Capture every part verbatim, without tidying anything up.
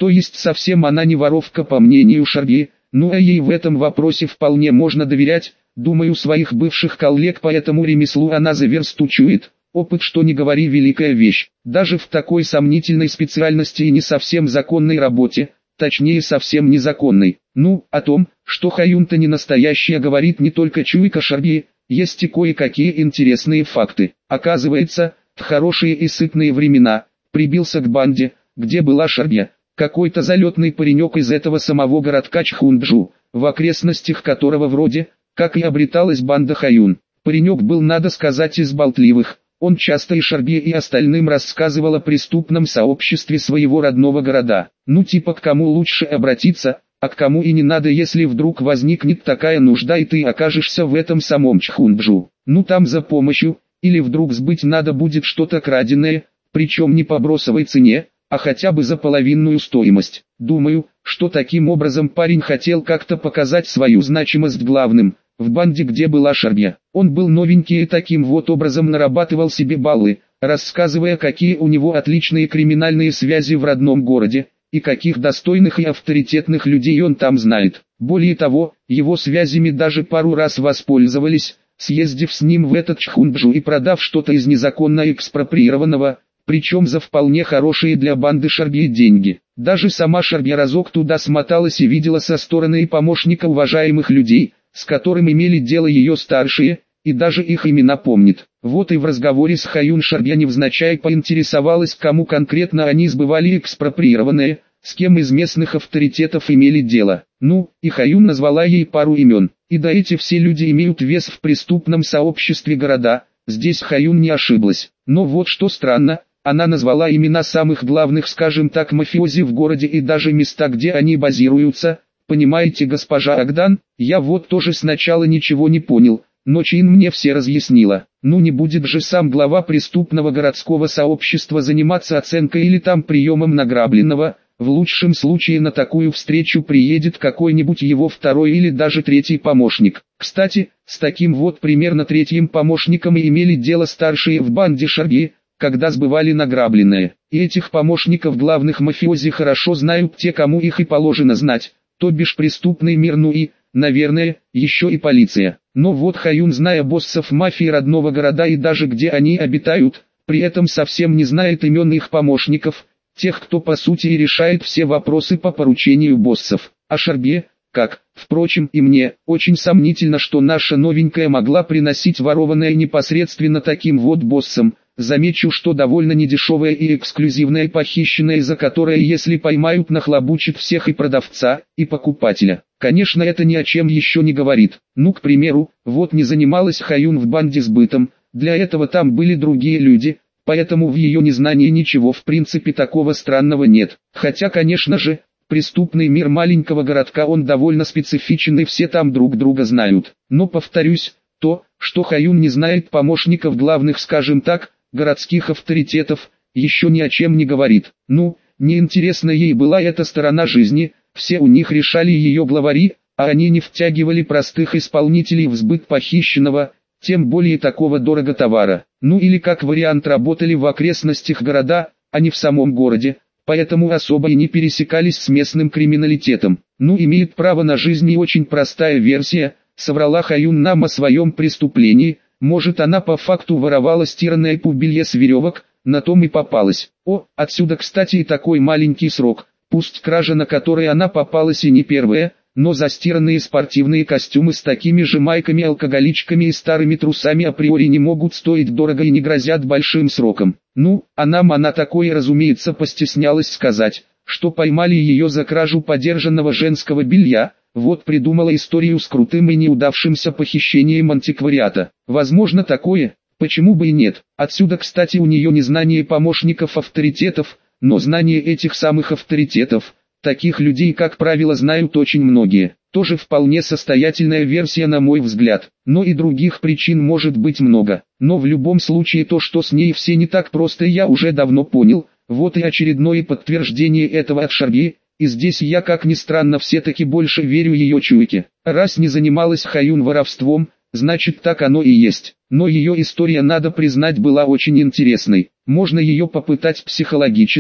То есть совсем она не воровка по мнению Шарби, ну а ей в этом вопросе вполне можно доверять. Думаю, своих бывших коллег по этому ремеслу она за версту чует. Опыт, что ни говори, великая вещь. Даже в такой сомнительной специальности и не совсем законной работе, точнее совсем незаконной. Ну, о том, что Хаюн-то не настоящая, говорит не только чуйка Шарби, есть и кое-какие интересные факты. Оказывается, в хорошие и сытные времена, прибился к банде, где была Шарби, какой-то залетный паренек из этого самого городка Чхунджу, в окрестностях которого вроде, как и обреталась банда Хаюн. Паренек был, надо сказать, из болтливых. Он часто и Шарби, и остальным рассказывал о преступном сообществе своего родного города. Ну типа к кому лучше обратиться, а к кому и не надо, если вдруг возникнет такая нужда и ты окажешься в этом самом Чхунджу. Ну там за помощью, или вдруг сбыть надо будет что-то краденое, причем не по бросовой цене, а хотя бы за половинную стоимость. Думаю, что таким образом парень хотел как-то показать свою значимость главным. В банде, где была Шарби, он был новенький и таким вот образом нарабатывал себе баллы, рассказывая, какие у него отличные криминальные связи в родном городе, и каких достойных и авторитетных людей он там знает. Более того, его связями даже пару раз воспользовались, съездив с ним в этот Чхунджу и продав что-то из незаконно экспроприированного, причем за вполне хорошие для банды Шарби деньги. Даже сама Шарби разок туда смоталась и видела со стороны и помощника уважаемых людей, с которым имели дело ее старшие, и даже их имена помнит. Вот и в разговоре с Хаюн Шарби невзначай поинтересовалась, кому конкретно они сбывали экспроприированное, с кем из местных авторитетов имели дело. Ну, и Хаюн назвала ей пару имен. И да, эти все люди имеют вес в преступном сообществе города, здесь Хаюн не ошиблась. Но вот что странно, она назвала имена самых главных, скажем так, мафиози в городе и даже места, где они базируются. Понимаете, госпожа Агдан, я вот тоже сначала ничего не понял, но Чин мне все разъяснила. Ну не будет же сам глава преступного городского сообщества заниматься оценкой или там приемом награбленного. В лучшем случае на такую встречу приедет какой-нибудь его второй или даже третий помощник. Кстати, с таким вот примерно третьим помощником и имели дело старшие в банде Шарби, когда сбывали награбленное. И этих помощников главных мафиози хорошо знают те, кому их и положено знать. То бишь преступный мир, ну и, наверное, еще и полиция. Но вот Хаюн, зная боссов мафии родного города и даже где они обитают, при этом совсем не знает имен их помощников, тех, кто по сути и решает все вопросы по поручению боссов. А Шарби, как, впрочем, и мне, очень сомнительно, что наша новенькая могла приносить ворованное непосредственно таким вот боссам. Замечу, что довольно недешевое и эксклюзивное похищенное, за которое, если поймают, нахлобучит всех и продавца, и покупателя. Конечно, это ни о чем еще не говорит. Ну, к примеру, вот не занималась Хаюн в банде сбытом, для этого там были другие люди, поэтому в ее незнании ничего в принципе такого странного нет. Хотя, конечно же, преступный мир маленького городка он довольно специфичен и все там друг друга знают. Но повторюсь, то, что Хаюн не знает помощников главных, скажем так, городских авторитетов, еще ни о чем не говорит. Ну, неинтересна ей была эта сторона жизни, все у них решали ее главари, а они не втягивали простых исполнителей в сбыт похищенного, тем более такого дорого товара. Ну или как вариант работали в окрестностях города, а не в самом городе, поэтому особо и не пересекались с местным криминалитетом. Ну, имеет право на жизнь и очень простая версия, соврала Хаюн нам о своем преступлении. Может, она по факту воровала стиранное пубелье с веревок, на том и попалась. О, отсюда, кстати, и такой маленький срок. Пусть кража, на которой она попалась, и не первая, но застиранные спортивные костюмы с такими же майками, алкоголичками и старыми трусами априори не могут стоить дорого и не грозят большим сроком. Ну, а нам она такое, разумеется, постеснялась сказать, что поймали ее за кражу подержанного женского белья. Вот придумала историю с крутым и неудавшимся похищением антиквариата. Возможно такое, почему бы и нет. Отсюда, кстати, у нее не знание помощников авторитетов, но знание этих самых авторитетов. Таких людей, как правило, знают очень многие. Тоже вполне состоятельная версия, на мой взгляд. Но и других причин может быть много. Но в любом случае то, что с ней все не так просто, я уже давно понял. Вот и очередное подтверждение этого от Шарби. И здесь я, как ни странно, все-таки больше верю ее чуйке. Раз не занималась Хаюн воровством, значит так оно и есть. Но ее история, надо признать, была очень интересной. Можно ее попытать психологически,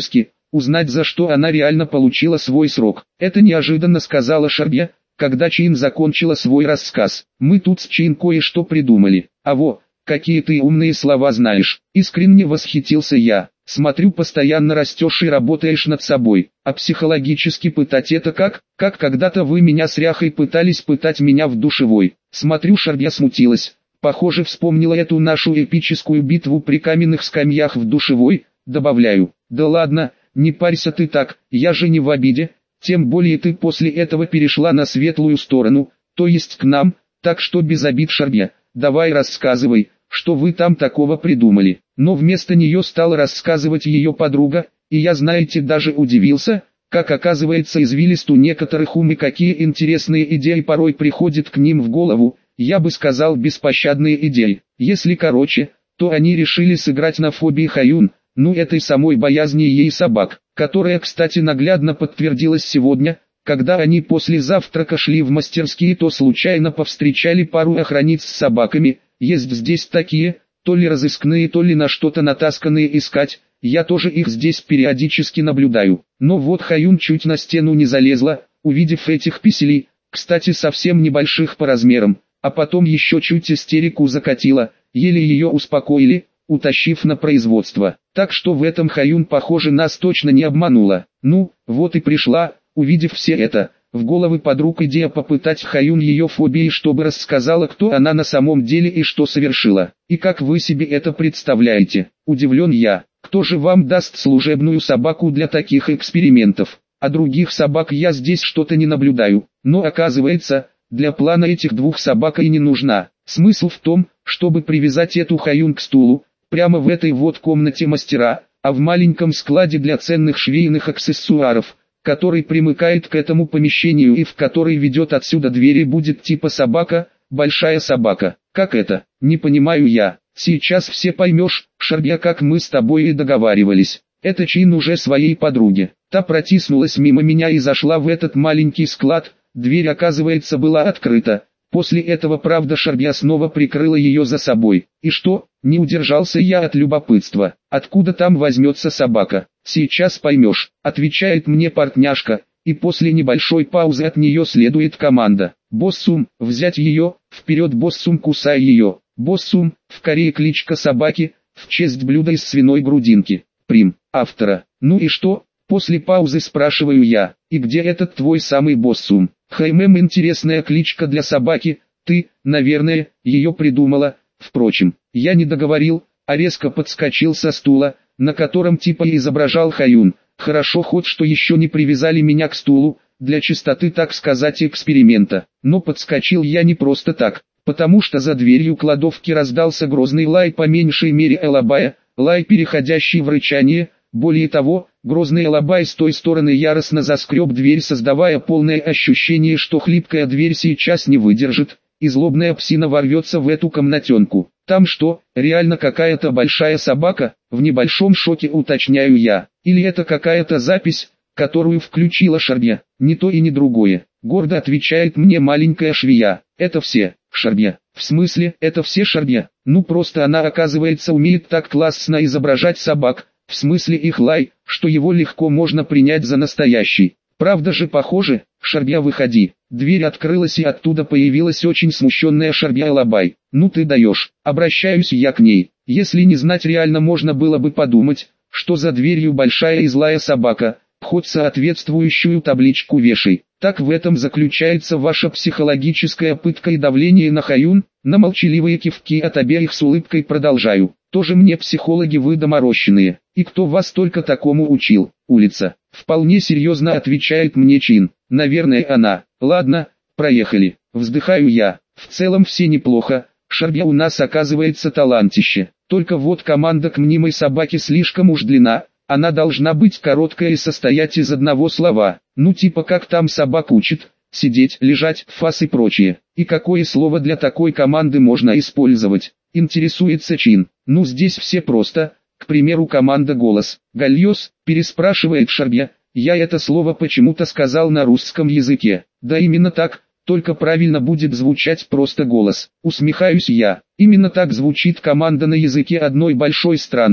узнать, за что она реально получила свой срок. Это неожиданно сказала Шарбия, когда Чин закончила свой рассказ. Мы тут с Чин кое-что придумали. А во, какие ты умные слова знаешь. Искренне восхитился я. Смотрю, постоянно растешь и работаешь над собой. А психологически пытать это как? Как когда-то вы меня с Ряхой пытались пытать меня в душевой. Смотрю, Шарбия смутилась. Похоже, вспомнила эту нашу эпическую битву при каменных скамьях в душевой. Добавляю, да ладно, не парься ты так, я же не в обиде. Тем более ты после этого перешла на светлую сторону, то есть к нам, так что без обид, Шарбия. Давай рассказывай, что вы там такого придумали. Но вместо нее стала рассказывать ее подруга, и я, знаете, даже удивился, как оказывается извилист у некоторых ум и какие интересные идеи порой приходят к ним в голову, я бы сказал беспощадные идеи. Если короче, то они решили сыграть на фобии Хаюн, ну этой самой боязни ей собак, которая, кстати, наглядно подтвердилась сегодня, когда они после завтрака шли в мастерские, то случайно повстречали пару охранниц с собаками. Есть здесь такие, то ли разыскные, то ли на что-то натасканные искать, я тоже их здесь периодически наблюдаю. Но вот Хаюн чуть на стену не залезла, увидев этих писелей, кстати совсем небольших по размерам, а потом еще чуть истерику закатила, еле ее успокоили, утащив на производство. Так что в этом Хаюн, похоже, нас точно не обманула. Ну, вот и пришла, увидев все это, в головы подруг идея попытать Хаюн ее фобии, чтобы рассказала, кто она на самом деле и что совершила. И как вы себе это представляете? Удивлен я. Кто же вам даст служебную собаку для таких экспериментов? А других собак я здесь что-то не наблюдаю. Но оказывается, для плана этих двух собак и не нужна. Смысл в том, чтобы привязать эту Хаюн к стулу, прямо в этой вот комнате мастера, а в маленьком складе для ценных швейных аксессуаров, который примыкает к этому помещению и в который ведет отсюда двери, будет типа собака, большая собака. Как это? Не понимаю я. Сейчас все поймешь, Шарбия, как мы с тобой и договаривались. Это Чин уже своей подруге. Та протиснулась мимо меня и зашла в этот маленький склад, дверь, оказывается, была открыта. После этого, правда, Шарбия снова прикрыла ее за собой. И что? Не удержался я от любопытства. Откуда там возьмется собака? Сейчас поймешь, отвечает мне партняшка, и после небольшой паузы от нее следует команда. Боссум, взять ее, вперед, Боссум, кусай ее. Боссум, в Корее кличка собаки, в честь блюда из свиной грудинки. Прим, автора. Ну и что? После паузы спрашиваю я, и где этот твой самый Боссум? Хаймэм, интересная кличка для собаки, ты, наверное, ее придумала. Впрочем, я не договорил, а резко подскочил со стула, на котором типа и изображал Хаюн. Хорошо хоть что еще не привязали меня к стулу, для чистоты, так сказать, эксперимента. Но подскочил я не просто так, потому что за дверью кладовки раздался грозный лай, по меньшей мере элабая, лай, переходящий в рычание. Более того, грозный элабай с той стороны яростно заскреб дверь, создавая полное ощущение, что хлипкая дверь сейчас не выдержит, и злобная псина ворвется в эту комнатенку. Там что, реально какая-то большая собака? В небольшом шоке уточняю я. Или это какая-то запись, которую включила Шарбия? Не то и не другое. Гордо отвечает мне маленькая швея. Это все, Шарбия. В смысле, это все, Шарбия? Ну просто она, оказывается, умеет так классно изображать собак, в смысле их лай, что его легко можно принять за настоящий. Правда же похоже? Шарбия, выходи. Дверь открылась, и оттуда появилась очень смущенная Шарбия Элабай. Ну ты даешь. Обращаюсь я к ней. Если не знать, реально можно было бы подумать, что за дверью большая и злая собака, хоть соответствующую табличку вешай. Так в этом заключается ваша психологическая пытка и давление на Хаюн? На молчаливые кивки от обеих с улыбкой продолжаю. Тоже мне психологи вы доморощенные. И кто вас только такому учил? Улица. Вполне серьезно отвечает мне Чин. Наверное, она. Ладно, проехали. Вздыхаю я. В целом все неплохо. Шарбия у нас, оказывается, талантище. Только вот команда к мнимой собаке слишком уж длинна. Она должна быть короткая и состоять из одного слова. Ну типа как там собак учат. Сидеть, лежать, фас и прочее. И какое слово для такой команды можно использовать? Интересуется Чин. Ну здесь все просто. К примеру, команда «Голос». «Гальёс», переспрашивает Шарбия. Я это слово почему-то сказал на русском языке. Да именно так, только правильно будет звучать просто «голос». Усмехаюсь я. Именно так звучит команда на языке одной большой страны.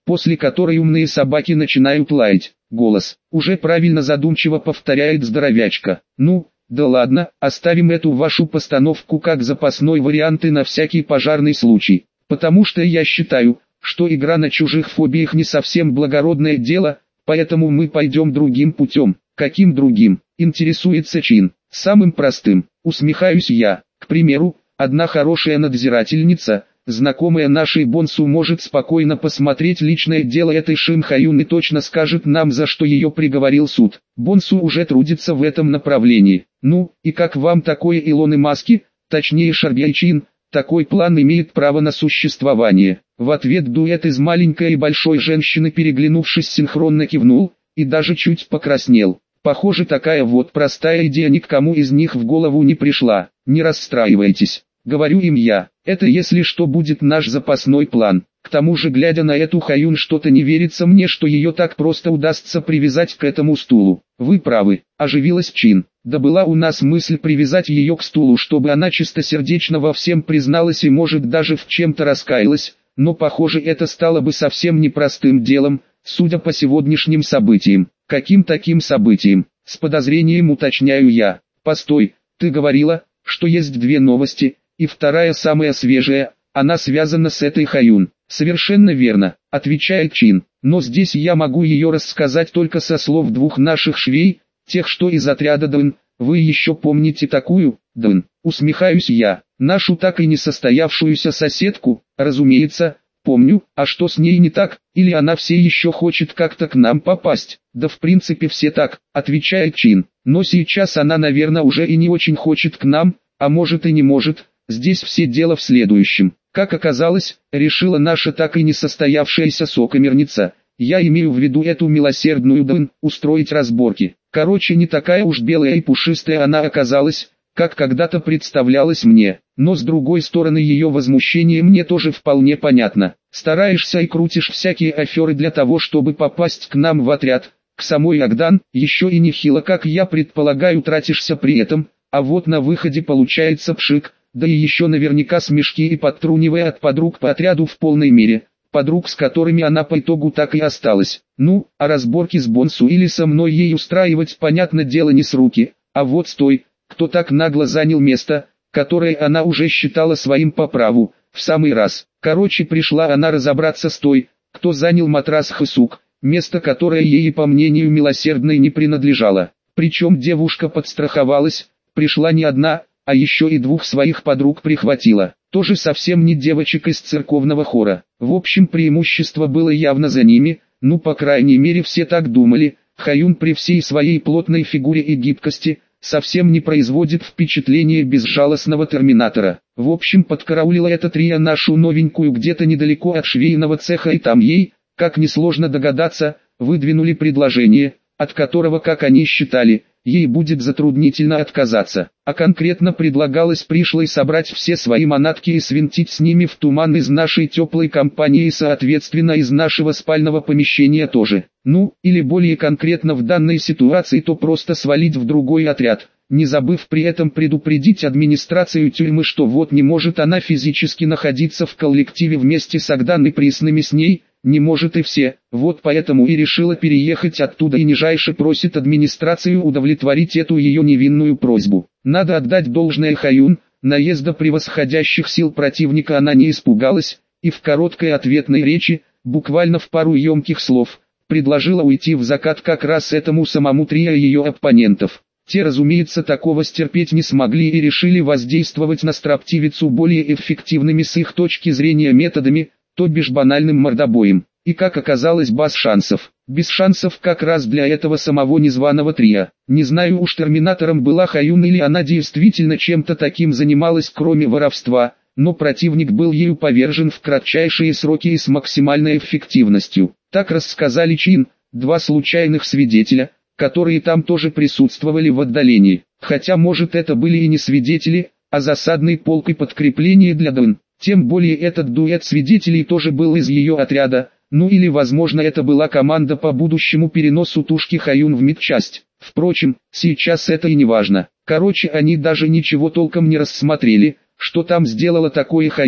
после которой умные собаки начинают лаять. Голос. Уже правильно задумчиво повторяет здоровячка. Ну, да ладно, оставим эту вашу постановку как запасной вариант и на всякий пожарный случай. Потому что я считаю, что игра на чужих фобиях не совсем благородное дело, поэтому мы пойдем другим путем. Каким другим? Интересуется Чин. Самым простым. Усмехаюсь я. К примеру, одна хорошая надзирательница, знакомая нашей Бонсу, может спокойно посмотреть личное дело этой Шим Хаюн и точно скажет нам, за что ее приговорил суд. Бонсу уже трудится в этом направлении. Ну, и как вам такое, Илон Маски, точнее Шарбей Чин? Такой план имеет право на существование. В ответ дуэт из маленькой и большой женщины, переглянувшись, синхронно кивнул, и даже чуть покраснел. Похоже, такая вот простая идея ни к кому из них в голову не пришла. Не расстраивайтесь, говорю им я, это если что будет наш запасной план. К тому же, глядя на эту Хаюн, что-то не верится мне, что ее так просто удастся привязать к этому стулу. Вы правы, оживилась Чин. Да была у нас мысль привязать ее к стулу, чтобы она чистосердечно во всем призналась и может даже в чем-то раскаялась, но похоже, это стало бы совсем непростым делом, судя по сегодняшним событиям. Каким таким событиям? С подозрением уточняю я. Постой, ты говорила, что есть две новости, и вторая, самая свежая, она связана с этой Хаюн. Совершенно верно, отвечает Чин, но здесь я могу ее рассказать только со слов двух наших швей, тех, что из отряда Дэн. Вы еще помните такую, Дэн? Усмехаюсь я. Нашу так и не состоявшуюся соседку, разумеется, помню. А что с ней не так? Или она все еще хочет как-то к нам попасть? Да в принципе все так, отвечает Чин. Но сейчас она, наверное, уже и не очень хочет к нам, а может и не может. Здесь все дело в следующем. Как оказалось, решила наша так и не состоявшаяся сокамерница, я имею в виду эту милосердную Дэн, устроить разборки. Короче, не такая уж белая и пушистая она оказалась, как когда-то представлялась мне. Но с другой стороны, ее возмущение мне тоже вполне понятно. Стараешься и крутишь всякие аферы для того, чтобы попасть к нам в отряд, к самой Агдан, еще и нехило, как я предполагаю, тратишься при этом, а вот на выходе получается пшик, да и еще наверняка смешки и подтрунивая от подруг по отряду в полной мере, подруг, с которыми она по итогу так и осталась. Ну, а разборки с Бонсу или со мной ей устраивать, понятно дело, не с руки, а вот с той, кто так нагло занял место, которое она уже считала своим по праву, в самый раз. Короче, пришла она разобраться с той, кто занял матрас Хэсук, место которое ей, по мнению милосердной, не принадлежало. Причем девушка подстраховалась, пришла не одна, а еще и двух своих подруг прихватила. Тоже совсем не девочек из церковного хора. В общем, преимущество было явно за ними, ну по крайней мере все так думали. Хаюн при всей своей плотной фигуре и гибкости совсем не производит впечатления безжалостного терминатора. В общем, подкараулила эта трио нашу новенькую где-то недалеко от швейного цеха, и там ей, как несложно догадаться, выдвинули предложение, от которого, как они считали, ей будет затруднительно отказаться. А конкретно предлагалось пришлой собрать все свои манатки и свинтить с ними в туман из нашей теплой компании и соответственно из нашего спального помещения тоже. Ну, или более конкретно в данной ситуации, то просто свалить в другой отряд, не забыв при этом предупредить администрацию тюрьмы, что вот не может она физически находиться в коллективе вместе с Агдан и присными с ней, не может и все, вот поэтому и решила переехать оттуда и нижайше просит администрацию удовлетворить эту ее невинную просьбу. Надо отдать должное Хаюн, наезда превосходящих сил противника она не испугалась, и в короткой ответной речи, буквально в пару емких слов, предложила уйти в закат как раз этому самому трио ее оппонентов. Те, разумеется, такого стерпеть не смогли и решили воздействовать на строптивицу более эффективными с их точки зрения методами, то бишь банальным мордобоем. И как оказалось, без шансов. Без шансов как раз для этого самого незваного трио. Не знаю уж, терминатором была Хаюн или она действительно чем-то таким занималась кроме воровства, но противник был ею повержен в кратчайшие сроки и с максимальной эффективностью. Так рассказали Чин, два случайных свидетеля, которые там тоже присутствовали в отдалении. Хотя может это были и не свидетели, а засадный полк и подкрепление для Дэн. Тем более этот дуэт свидетелей тоже был из ее отряда, ну или возможно это была команда по будущему переносу тушки Хаюн в медчасть. Впрочем, сейчас это и не важно. Короче, они даже ничего толком не рассмотрели, что там сделала такое Хаюн.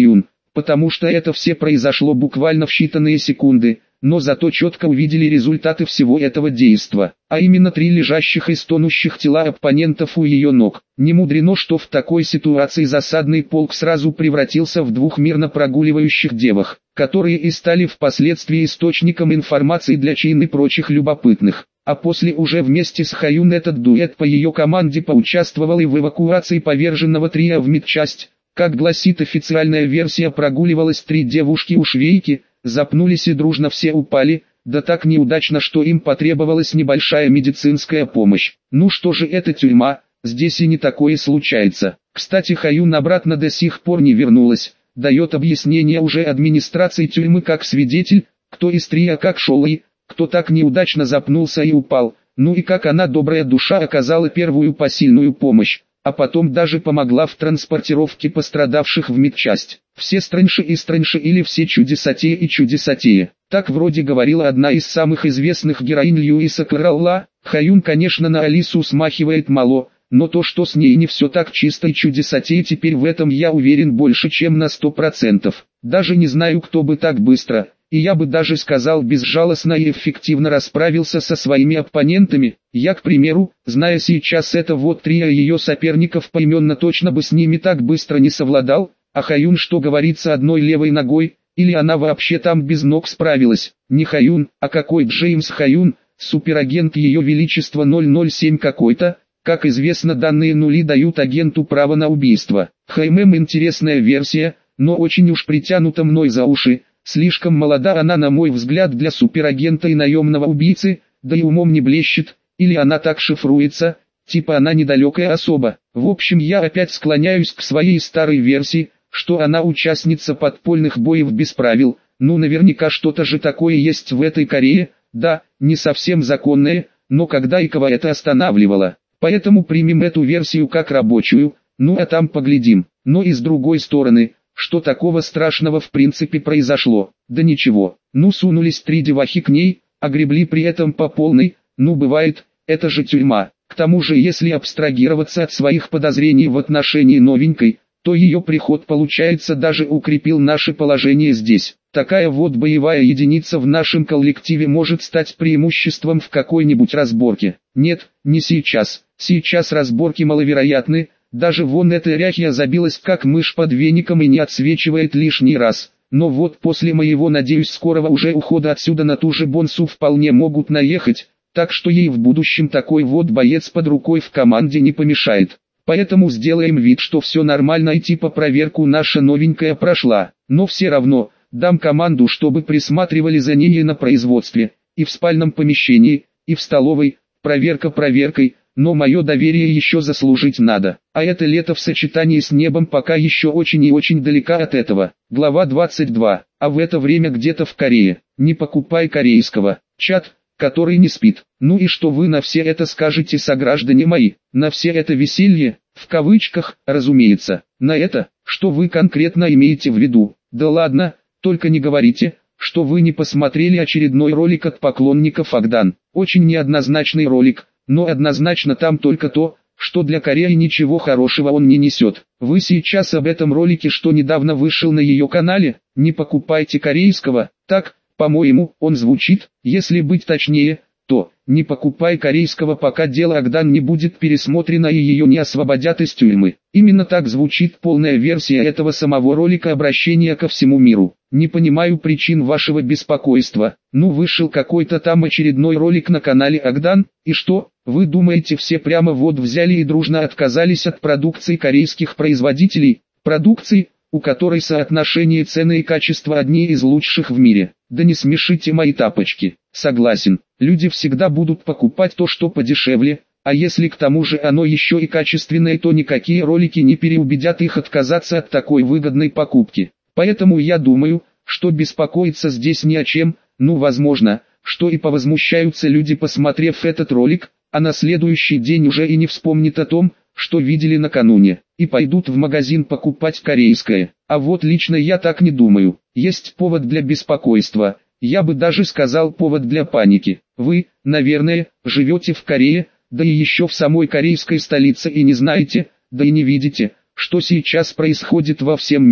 потому что это все произошло буквально в считанные секунды, но зато четко увидели результаты всего этого действа, а именно три лежащих и стонущих тела оппонентов у ее ног. Не мудрено, что в такой ситуации засадный полк сразу превратился в двух мирно прогуливающих девах, которые и стали впоследствии источником информации для Чин и прочих любопытных. А после уже вместе с Хаюн этот дуэт по ее команде поучаствовал и в эвакуации поверженного трио в медчасть. Как гласит официальная версия, прогуливалось три девушки у швейки, запнулись и дружно все упали, да так неудачно, что им потребовалась небольшая медицинская помощь. Ну что же это тюрьма, здесь и не такое случается. Кстати, Хаюн обратно до сих пор не вернулась, дает объяснение уже администрации тюрьмы как свидетель, кто из трио как шел и кто так неудачно запнулся и упал, ну и как она, добрая душа, оказала первую посильную помощь, а потом даже помогла в транспортировке пострадавших в медчасть. Все страньше и страньше или все чудесатее и чудесатее. Так вроде говорила одна из самых известных героинь Льюиса Кэрролла. Хаюн, конечно, на Алису смахивает мало, но то, что с ней не все так чисто и чудесатее, теперь в этом я уверен больше чем на сто процентов. Даже не знаю, кто бы так быстро, и я бы даже сказал безжалостно и эффективно расправился со своими оппонентами. Я, к примеру, зная сейчас это вот трио ее соперников поименно, точно бы с ними так быстро не совладал, а Хаюн, что говорится, одной левой ногой, или она вообще там без ног справилась. Не Хаюн, а какой Джеймс Хаюн, суперагент Ее Величества ноль ноль семь какой-то. Как известно, данные нули дают агенту право на убийство. ХММ интересная версия, но очень уж притянута мной за уши. Слишком молода она, на мой взгляд, для суперагента и наемного убийцы, да и умом не блещет, или она так шифруется, типа она недалекая особа. В общем, я опять склоняюсь к своей старой версии, что она участница подпольных боев без правил. Ну наверняка что-то же такое есть в этой Корее, да, не совсем законное, но когда и кого это останавливало. Поэтому примем эту версию как рабочую, ну а там поглядим. Но и с другой стороны, что такого страшного в принципе произошло? Да ничего. Ну сунулись три девахи к ней, огребли при этом по полной, ну бывает, это же тюрьма. К тому же, если абстрагироваться от своих подозрений в отношении новенькой, то ее приход, получается, даже укрепил наше положение здесь. Такая вот боевая единица в нашем коллективе может стать преимуществом в какой-нибудь разборке. Нет, не сейчас. Сейчас разборки маловероятны. Даже вон эта ряхья забилась как мышь под веником и не отсвечивает лишний раз. Но вот после моего, надеюсь, скорого уже ухода отсюда на ту же Бонсу вполне могут наехать, так что ей в будущем такой вот боец под рукой в команде не помешает. Поэтому сделаем вид, что все нормально и типа проверку наша новенькая прошла. Но все равно, дам команду, чтобы присматривали за ней и на производстве, и в спальном помещении, и в столовой. Проверка проверкой, но мое доверие еще заслужить надо. А это лето в сочетании с небом пока еще очень и очень далека от этого. Глава двадцать два. А в это время где-то в Корее. Не покупай корейского. Чат, который не спит. Ну и что вы на все это скажете, сограждане мои? На все это веселье, в кавычках, разумеется. На это, что вы конкретно имеете в виду? Да ладно, только не говорите, что вы не посмотрели очередной ролик от поклонников Агдан. Очень неоднозначный ролик, но однозначно там только то, что для Кореи ничего хорошего он не несет. Вы сейчас об этом ролике, что недавно вышел на ее канале, не покупайте корейского, так, по-моему, он звучит, если быть точнее, то, не покупай корейского, пока дело Агдан не будет пересмотрено и ее не освободят из тюрьмы. Именно так звучит полная версия этого самого ролика обращения ко всему миру. Не понимаю причин вашего беспокойства. Ну вышел какой-то там очередной ролик на канале Агдан, и что, вы думаете, все прямо вот взяли и дружно отказались от продукции корейских производителей? Продукции, у которой соотношение цены и качества одни из лучших в мире. Да не смешите мои тапочки. Согласен, люди всегда будут покупать то, что подешевле, а если к тому же оно еще и качественное, то никакие ролики не переубедят их отказаться от такой выгодной покупки. Поэтому я думаю, что беспокоиться здесь ни о чем. Ну возможно, что и повозмущаются люди, посмотрев этот ролик, а на следующий день уже и не вспомнят о том, что видели накануне, и пойдут в магазин покупать корейское. А вот лично я так не думаю. Есть повод для беспокойства, я бы даже сказал повод для паники. Вы, наверное, живете в Корее, да и еще в самой корейской столице, и не знаете, да и не видите, что сейчас происходит во всем мире.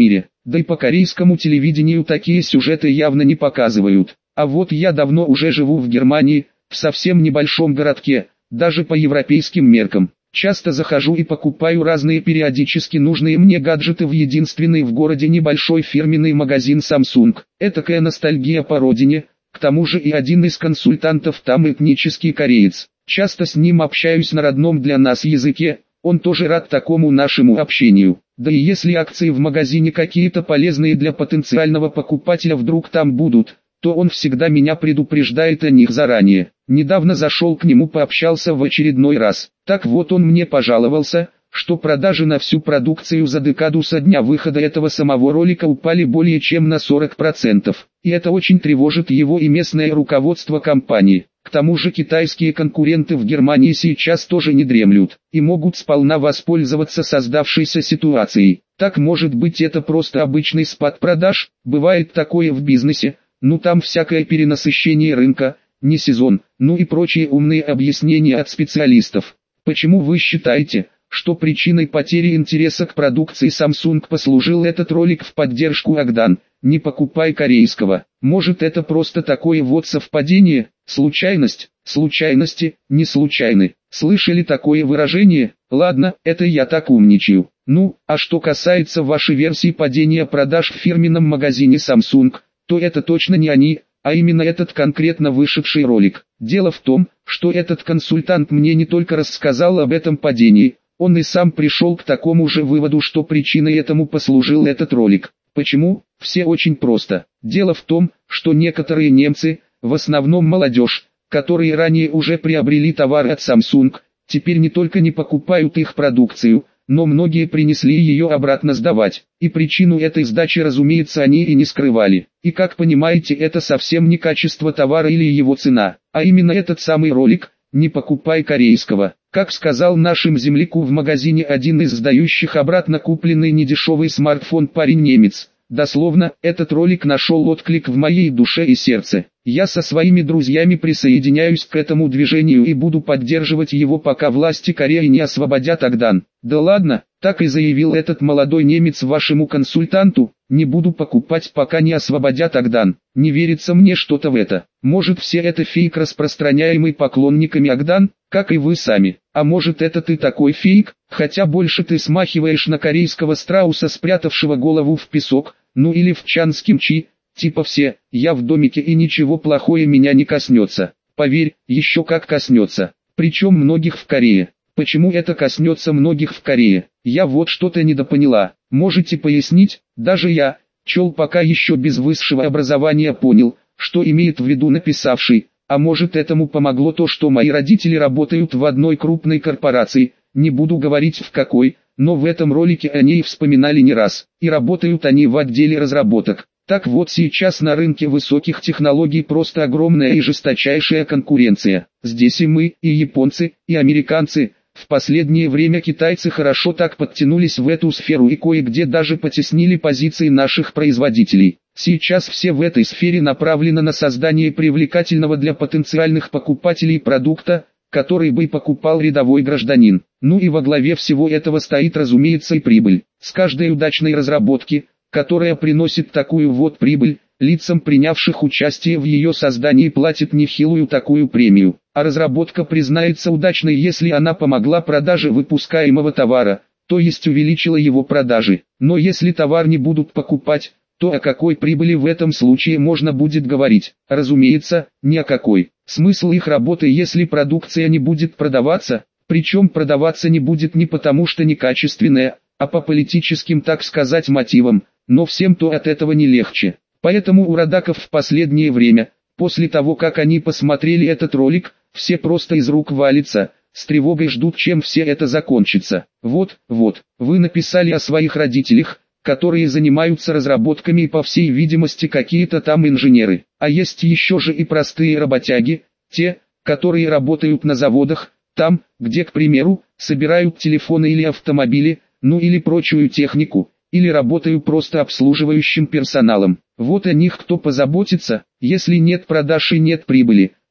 да и по корейскому телевидению такие сюжеты явно не показывают. А вот я давно уже живу в Германии, в совсем небольшом городке, даже по европейским меркам. Часто захожу и покупаю разные периодически нужные мне гаджеты в единственный в городе небольшой фирменный магазин Samsung. Этакая ностальгия по родине, к тому же и один из консультантов там этнический кореец. Часто с ним общаюсь на родном для нас языке, он тоже рад такому нашему общению. Да и если акции в магазине какие-то полезные для потенциального покупателя вдруг там будут, то он всегда меня предупреждает о них заранее. Недавно зашел к нему, пообщался в очередной раз. Так вот, он мне пожаловался, что продажи на всю продукцию за декаду со дня выхода этого самого ролика упали более чем на сорок процентов. И это очень тревожит его и местное руководство компании. К тому же китайские конкуренты в Германии сейчас тоже не дремлют, и могут сполна воспользоваться создавшейся ситуацией. Так, может быть, это просто обычный спад продаж? Бывает такое в бизнесе. Ну там всякое перенасыщение рынка, не сезон, ну и прочие умные объяснения от специалистов. Почему вы считаете, что причиной потери интереса к продукции Samsung послужил этот ролик в поддержку Агдан, не покупай корейского? Может, это просто такое вот совпадение, случайность? Случайности не случайны. Слышали такое выражение? Ладно, это я так умничаю. Ну, а что касается вашей версии падения продаж в фирменном магазине Samsung, то это точно не они, а именно этот конкретно вышедший ролик. Дело в том, что этот консультант мне не только рассказал об этом падении, он и сам пришел к такому же выводу, что причиной этому послужил этот ролик. Почему? Все очень просто. Дело в том, что некоторые немцы, в основном молодежь, которые ранее уже приобрели товары от Samsung, теперь не только не покупают их продукцию, но многие принесли ее обратно сдавать, и причину этой сдачи, разумеется, они и не скрывали. И как понимаете, это совсем не качество товара или его цена, а именно этот самый ролик «Не покупай корейского». Как сказал нашим земляку в магазине один из сдающих обратно купленный недешевый смартфон парень-немец, дословно, этот ролик нашел отклик в моей душе и сердце. Я со своими друзьями присоединяюсь к этому движению и буду поддерживать его, пока власти Кореи не освободят Агдан. Да ладно, так и заявил этот молодой немец вашему консультанту, не буду покупать, пока не освободят Агдан. Не верится мне что-то в это. Может, все это фейк, распространяемый поклонниками Агдан, как и вы сами. А может, это ты такой фейк, хотя больше ты смахиваешь на корейского страуса, спрятавшего голову в песок, ну или в Чан с кимчи. Типа все, я в домике и ничего плохое меня не коснется. Поверь, еще как коснется. Причем многих в Корее. Почему это коснется многих в Корее? Я вот что-то недопоняла. Можете пояснить? Даже я, чел пока еще без высшего образования, понял, что имеет в виду написавший. А может, этому помогло то, что мои родители работают в одной крупной корпорации, не буду говорить в какой, но в этом ролике о ней вспоминали не раз. И работают они в отделе разработок. Так вот, сейчас на рынке высоких технологий просто огромная и жесточайшая конкуренция. Здесь и мы, и японцы, и американцы. В последнее время китайцы хорошо так подтянулись в эту сферу и кое-где даже потеснили позиции наших производителей. Сейчас все в этой сфере направлены на создание привлекательного для потенциальных покупателей продукта, который бы покупал рядовой гражданин. Ну и во главе всего этого стоит, разумеется, и прибыль. С каждой удачной разработки, которая приносит такую вот прибыль, лицам, принявших участие в ее создании, платит нехилую такую премию. А разработка признается удачной, если она помогла продаже выпускаемого товара, то есть увеличила его продажи. Но если товар не будут покупать, то о какой прибыли в этом случае можно будет говорить? Разумеется, ни о какой. Смысл их работы, если продукция не будет продаваться, причем продаваться не будет не потому что некачественная, а по политическим, так сказать, мотивам, но всем то от этого не легче. Поэтому у родаков в последнее время, после того как они посмотрели этот ролик, все просто из рук валятся, с тревогой ждут, чем все это закончится. Вот, вот, вы написали о своих родителях, которые занимаются разработками и по всей видимости какие-то там инженеры. А есть еще же и простые работяги, те, которые работают на заводах, там, где, к примеру, собирают телефоны или автомобили, ну или прочую технику, или работаю просто обслуживающим персоналом. Вот о них кто позаботится? Если нет продаж и нет прибыли,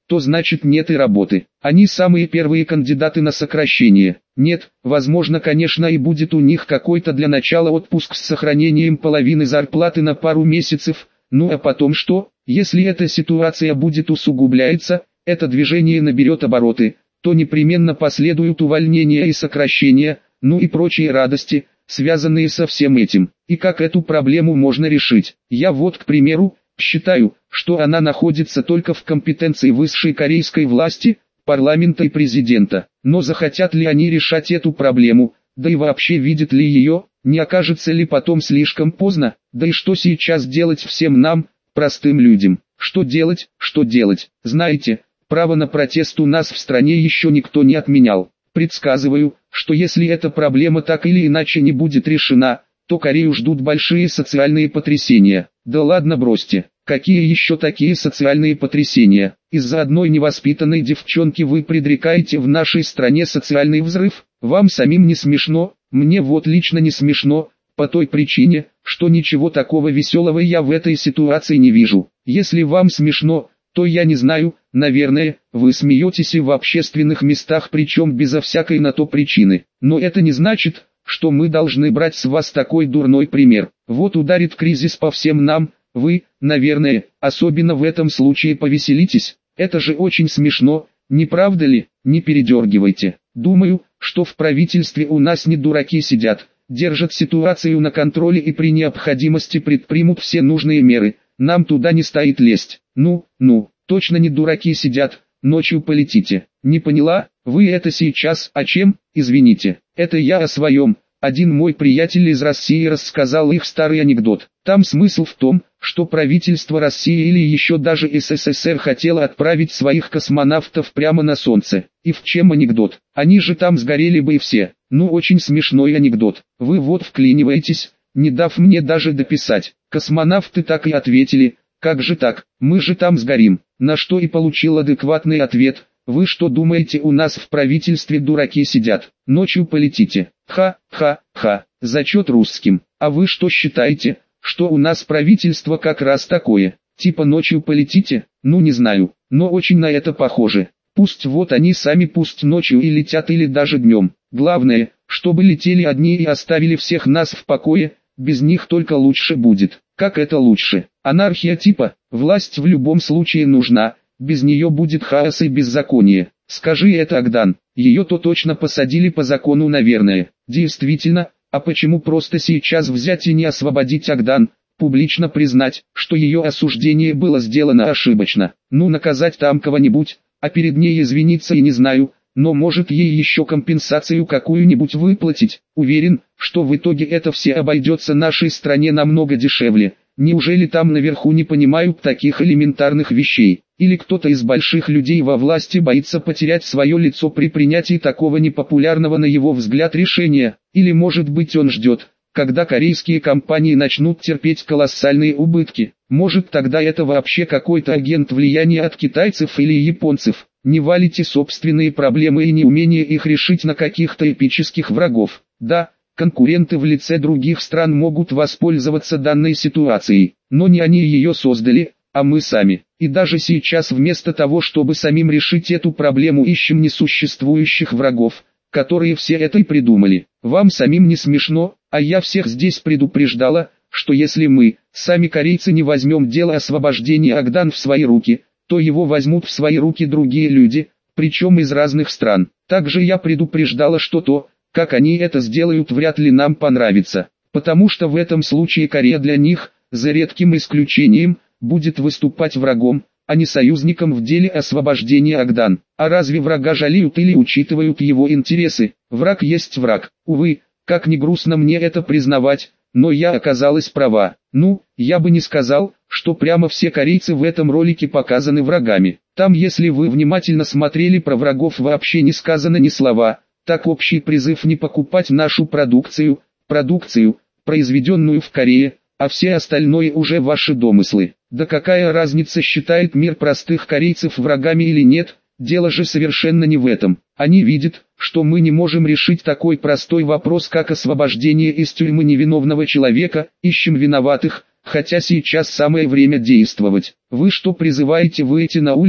то значит нет и работы. Они самые первые кандидаты на сокращение. Нет, возможно, конечно, и будет у них какой-то для начала отпуск с сохранением половины зарплаты на пару месяцев. Ну а потом что? Если эта ситуация будет усугубляться, это движение наберет обороты, то непременно последуют увольнения и сокращения, ну и прочие радости, связанные со всем этим. И как эту проблему можно решить? Я вот, к примеру, считаю, что она находится только в компетенции высшей корейской власти, парламента и президента. Но захотят ли они решать эту проблему, да и вообще видят ли ее, не окажется ли потом слишком поздно, да и что сейчас делать всем нам, простым людям? Что делать, что делать? Знаете, право на протест у нас в стране еще никто не отменял. Предсказываю, что если эта проблема так или иначе не будет решена, то Корею ждут большие социальные потрясения. Да ладно, бросьте, какие еще такие социальные потрясения? Из-за одной невоспитанной девчонки вы предрекаете в нашей стране социальный взрыв? Вам самим не смешно? Мне вот лично не смешно, по той причине, что ничего такого веселого я в этой ситуации не вижу. Если вам смешно, то я не знаю, наверное, вы смеетесь и в общественных местах, причем безо всякой на то причины. Но это не значит, что мы должны брать с вас такой дурной пример. Вот ударит кризис по всем нам, вы, наверное, особенно в этом случае повеселитесь. Это же очень смешно, не правда ли? Не передергивайте. Думаю, что в правительстве у нас не дураки сидят, держат ситуацию на контроле и при необходимости предпримут все нужные меры. Нам туда не стоит лезть. Ну, ну, точно не дураки сидят, ночью полетите. Не поняла, вы это сейчас о чем? Извините, это я о своем. Один мой приятель из России рассказал их старый анекдот. Там смысл в том, что правительство России или еще даже СССР хотело отправить своих космонавтов прямо на Солнце. И в чем анекдот? Они же там сгорели бы и все. Ну, очень смешной анекдот. Вы вот вклиниваетесь, не дав мне даже дописать. Космонавты так и ответили: как же так, мы же там сгорим. На что и получил адекватный ответ: вы что думаете, у нас в правительстве дураки сидят? Ночью полетите. Ха-ха-ха, зачет русским. А вы что считаете, что у нас правительство как раз такое? Типа ночью полетите? Ну не знаю, но очень на это похоже. Пусть вот они сами пусть ночью и летят или даже днем. Главное, чтобы летели одни и оставили всех нас в покое, без них только лучше будет. Как это лучше? Анархия типа, власть в любом случае нужна, без нее будет хаос и беззаконие. Скажи это Агдан, ее-то точно посадили по закону, наверное. Действительно, а почему просто сейчас взять и не освободить Агдан, публично признать, что ее осуждение было сделано ошибочно? Ну наказать там кого-нибудь, а перед ней извиниться и не знаю, но может ей еще компенсацию какую-нибудь выплатить. Уверен, что в итоге это все обойдется нашей стране намного дешевле. Неужели там наверху не понимают таких элементарных вещей? Или кто-то из больших людей во власти боится потерять свое лицо при принятии такого непопулярного на его взгляд решения? Или может быть он ждет, когда корейские компании начнут терпеть колоссальные убытки? Может тогда это вообще какой-то агент влияния от китайцев или японцев? Не валите собственные проблемы и неумение их решить на каких-то эпических врагов. Да, конкуренты в лице других стран могут воспользоваться данной ситуацией, но не они ее создали, а мы сами. И даже сейчас вместо того, чтобы самим решить эту проблему, ищем несуществующих врагов, которые все это и придумали. Вам самим не смешно, а я всех здесь предупреждала, что если мы, сами корейцы, не возьмем дело освобождения Агдан в свои руки, то его возьмут в свои руки другие люди, причем из разных стран. Также я предупреждала, что то, как они это сделают, вряд ли нам понравится, потому что в этом случае Корея для них, за редким исключением, будет выступать врагом, а не союзником в деле освобождения Агдан. А разве врага жалеют или учитывают его интересы? Враг есть враг. Увы, как ни грустно мне это признавать, но я оказалась права. Ну, я бы не сказал, что прямо все корейцы в этом ролике показаны врагами. Там, если вы внимательно смотрели, про врагов вообще не сказано ни слова. Так общий призыв не покупать нашу продукцию, продукцию, произведенную в Корее, а все остальное уже ваши домыслы. Да какая разница, считает мир простых корейцев врагами или нет, дело же совершенно не в этом. Они видят, что мы не можем решить такой простой вопрос, как освобождение из тюрьмы невиновного человека, ищем виноватых, хотя сейчас самое время действовать. Вы что, призываете выйти на улицы?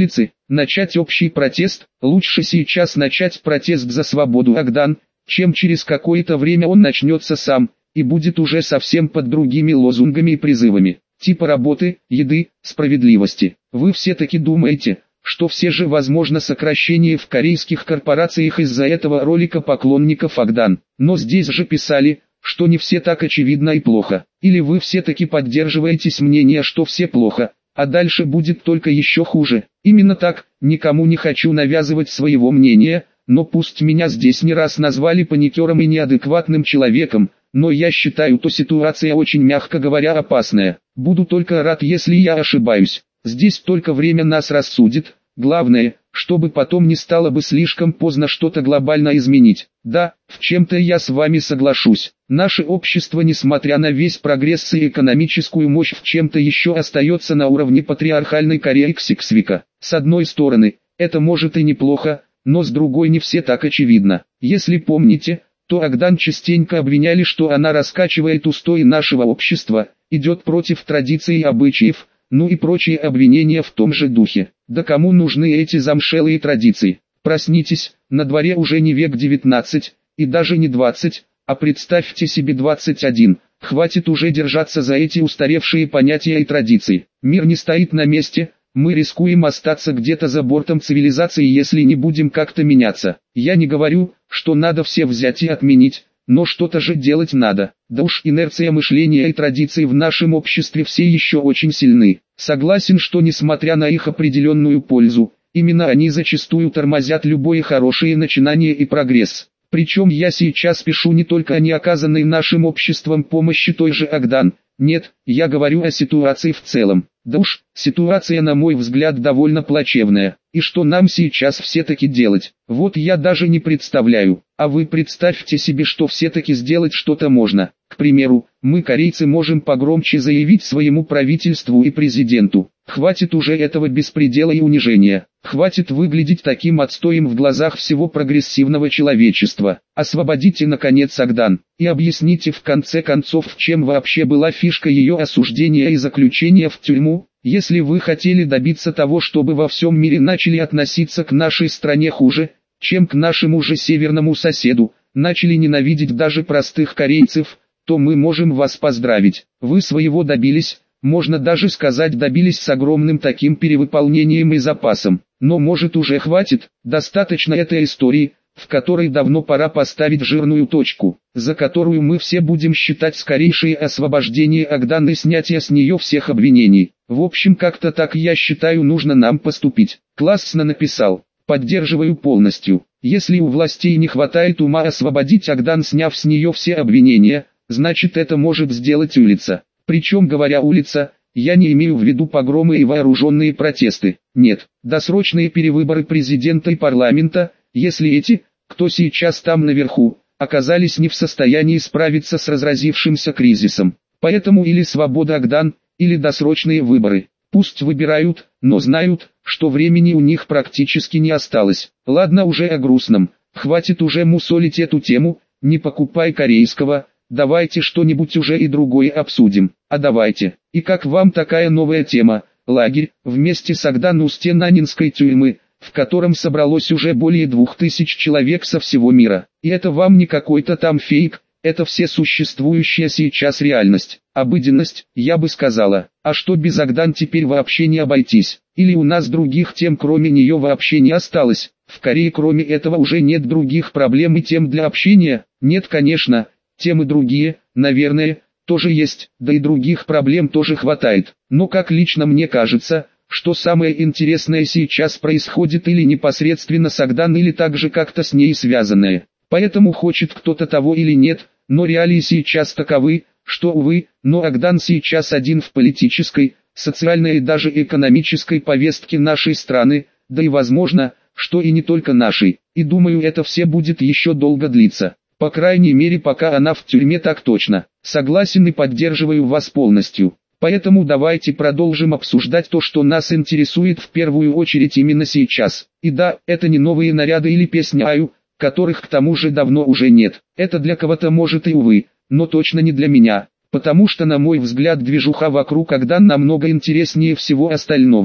начать общий протест, лучше сейчас начать протест за свободу Агдан, чем через какое-то время он начнется сам, и будет уже совсем под другими лозунгами и призывами, типа работы, еды, справедливости. Вы все-таки думаете, что все же возможно сокращение в корейских корпорациях из-за этого ролика поклонников Агдан, но здесь же писали, что не все так очевидно и плохо. Или вы все-таки поддерживаетесь мнение, что все плохо, а дальше будет только еще хуже. Именно так, никому не хочу навязывать своего мнения, но пусть меня здесь не раз назвали паникером и неадекватным человеком, но я считаю, что ситуация очень, мягко говоря, опасная. Буду только рад, если я ошибаюсь. Здесь только время нас рассудит. Главное, чтобы потом не стало бы слишком поздно что-то глобально изменить. Да, в чем-то я с вами соглашусь. Наше общество, несмотря на весь прогресс и экономическую мощь, в чем-то еще остается на уровне патриархальной Кореи Ксиксвика. С одной стороны, это может и неплохо, но с другой не все так очевидно. Если помните, то Агдан частенько обвиняли, что она раскачивает устои нашего общества, идет против традиций и обычаев, ну и прочие обвинения в том же духе. Да кому нужны эти замшелые традиции? Проснитесь, на дворе уже не век девятнадцать, и даже не двадцать, а представьте себе двадцать один. Хватит уже держаться за эти устаревшие понятия и традиции. Мир не стоит на месте, мы рискуем остаться где-то за бортом цивилизации, если не будем как-то меняться. Я не говорю, что надо все взять и отменить, но что-то же делать надо. Да уж, инерция мышления и традиций в нашем обществе все еще очень сильны. Согласен, что несмотря на их определенную пользу, именно они зачастую тормозят любое хорошее начинание и прогресс. Причем я сейчас пишу не только о неоказанной нашим обществом помощи той же Агдан. Нет, я говорю о ситуации в целом. Да уж, ситуация, на мой взгляд, довольно плачевная. И что нам сейчас все-таки делать? Вот я даже не представляю. А вы представьте себе, что все-таки сделать что-то можно. К примеру, мы, корейцы, можем погромче заявить своему правительству и президенту: хватит уже этого беспредела и унижения. Хватит выглядеть таким отстоем в глазах всего прогрессивного человечества. Освободите наконец Агдан. И объясните в конце концов, в чем вообще была фишка ее осуждения и заключения в тюрьму. Если вы хотели добиться того, чтобы во всем мире начали относиться к нашей стране хуже, чем к нашему же северному соседу, начали ненавидеть даже простых корейцев, то мы можем вас поздравить. Вы своего добились, можно даже сказать, добились с огромным таким перевыполнением и запасом. Но может уже хватит, достаточно этой истории, в которой давно пора поставить жирную точку, за которую мы все будем считать скорейшее освобождение Агдан и снятие с нее всех обвинений. В общем, как-то так, я считаю, нужно нам поступить. Классно написал, поддерживаю полностью. Если у властей не хватает ума освободить Агдан, сняв с нее все обвинения, значит это может сделать улица. Причем, говоря улица, я не имею в виду погромы и вооруженные протесты. Нет, досрочные перевыборы президента и парламента, если эти, кто сейчас там наверху, оказались не в состоянии справиться с разразившимся кризисом. Поэтому или свобода Агдан, или досрочные выборы. Пусть выбирают, но знают, что времени у них практически не осталось. Ладно уже о грустном, хватит уже мусолить эту тему, не покупай корейского, давайте что-нибудь уже и другое обсудим. А давайте, и как вам такая новая тема, лагерь, вместе с Агдан у стен Аннинской тюрьмы, в котором собралось уже более двух тысяч человек со всего мира. И это вам не какой-то там фейк, это все существующая сейчас реальность, обыденность, я бы сказала. А что без Агдан теперь вообще не обойтись? Или у нас других тем кроме нее вообще не осталось? В Корее кроме этого уже нет других проблем и тем для общения? Нет, конечно, темы другие, наверное, тоже есть, да и других проблем тоже хватает. Но как лично мне кажется, что самое интересное сейчас происходит или непосредственно с Агдан, или также как-то с ней связанное. Поэтому хочет кто-то того или нет, но реалии сейчас таковы, что увы, но Агдан сейчас один в политической, социальной и даже экономической повестке нашей страны, да и возможно, что и не только нашей. И думаю, это все будет еще долго длиться. По крайней мере, пока она в тюрьме, так точно. Согласен и поддерживаю вас полностью. Поэтому давайте продолжим обсуждать то, что нас интересует в первую очередь именно сейчас. И да, это не новые наряды или песня Аю, которых к тому же давно уже нет. Это для кого-то может и увы, но точно не для меня. Потому что, на мой взгляд, движуха вокруг Агдан намного интереснее всего остального.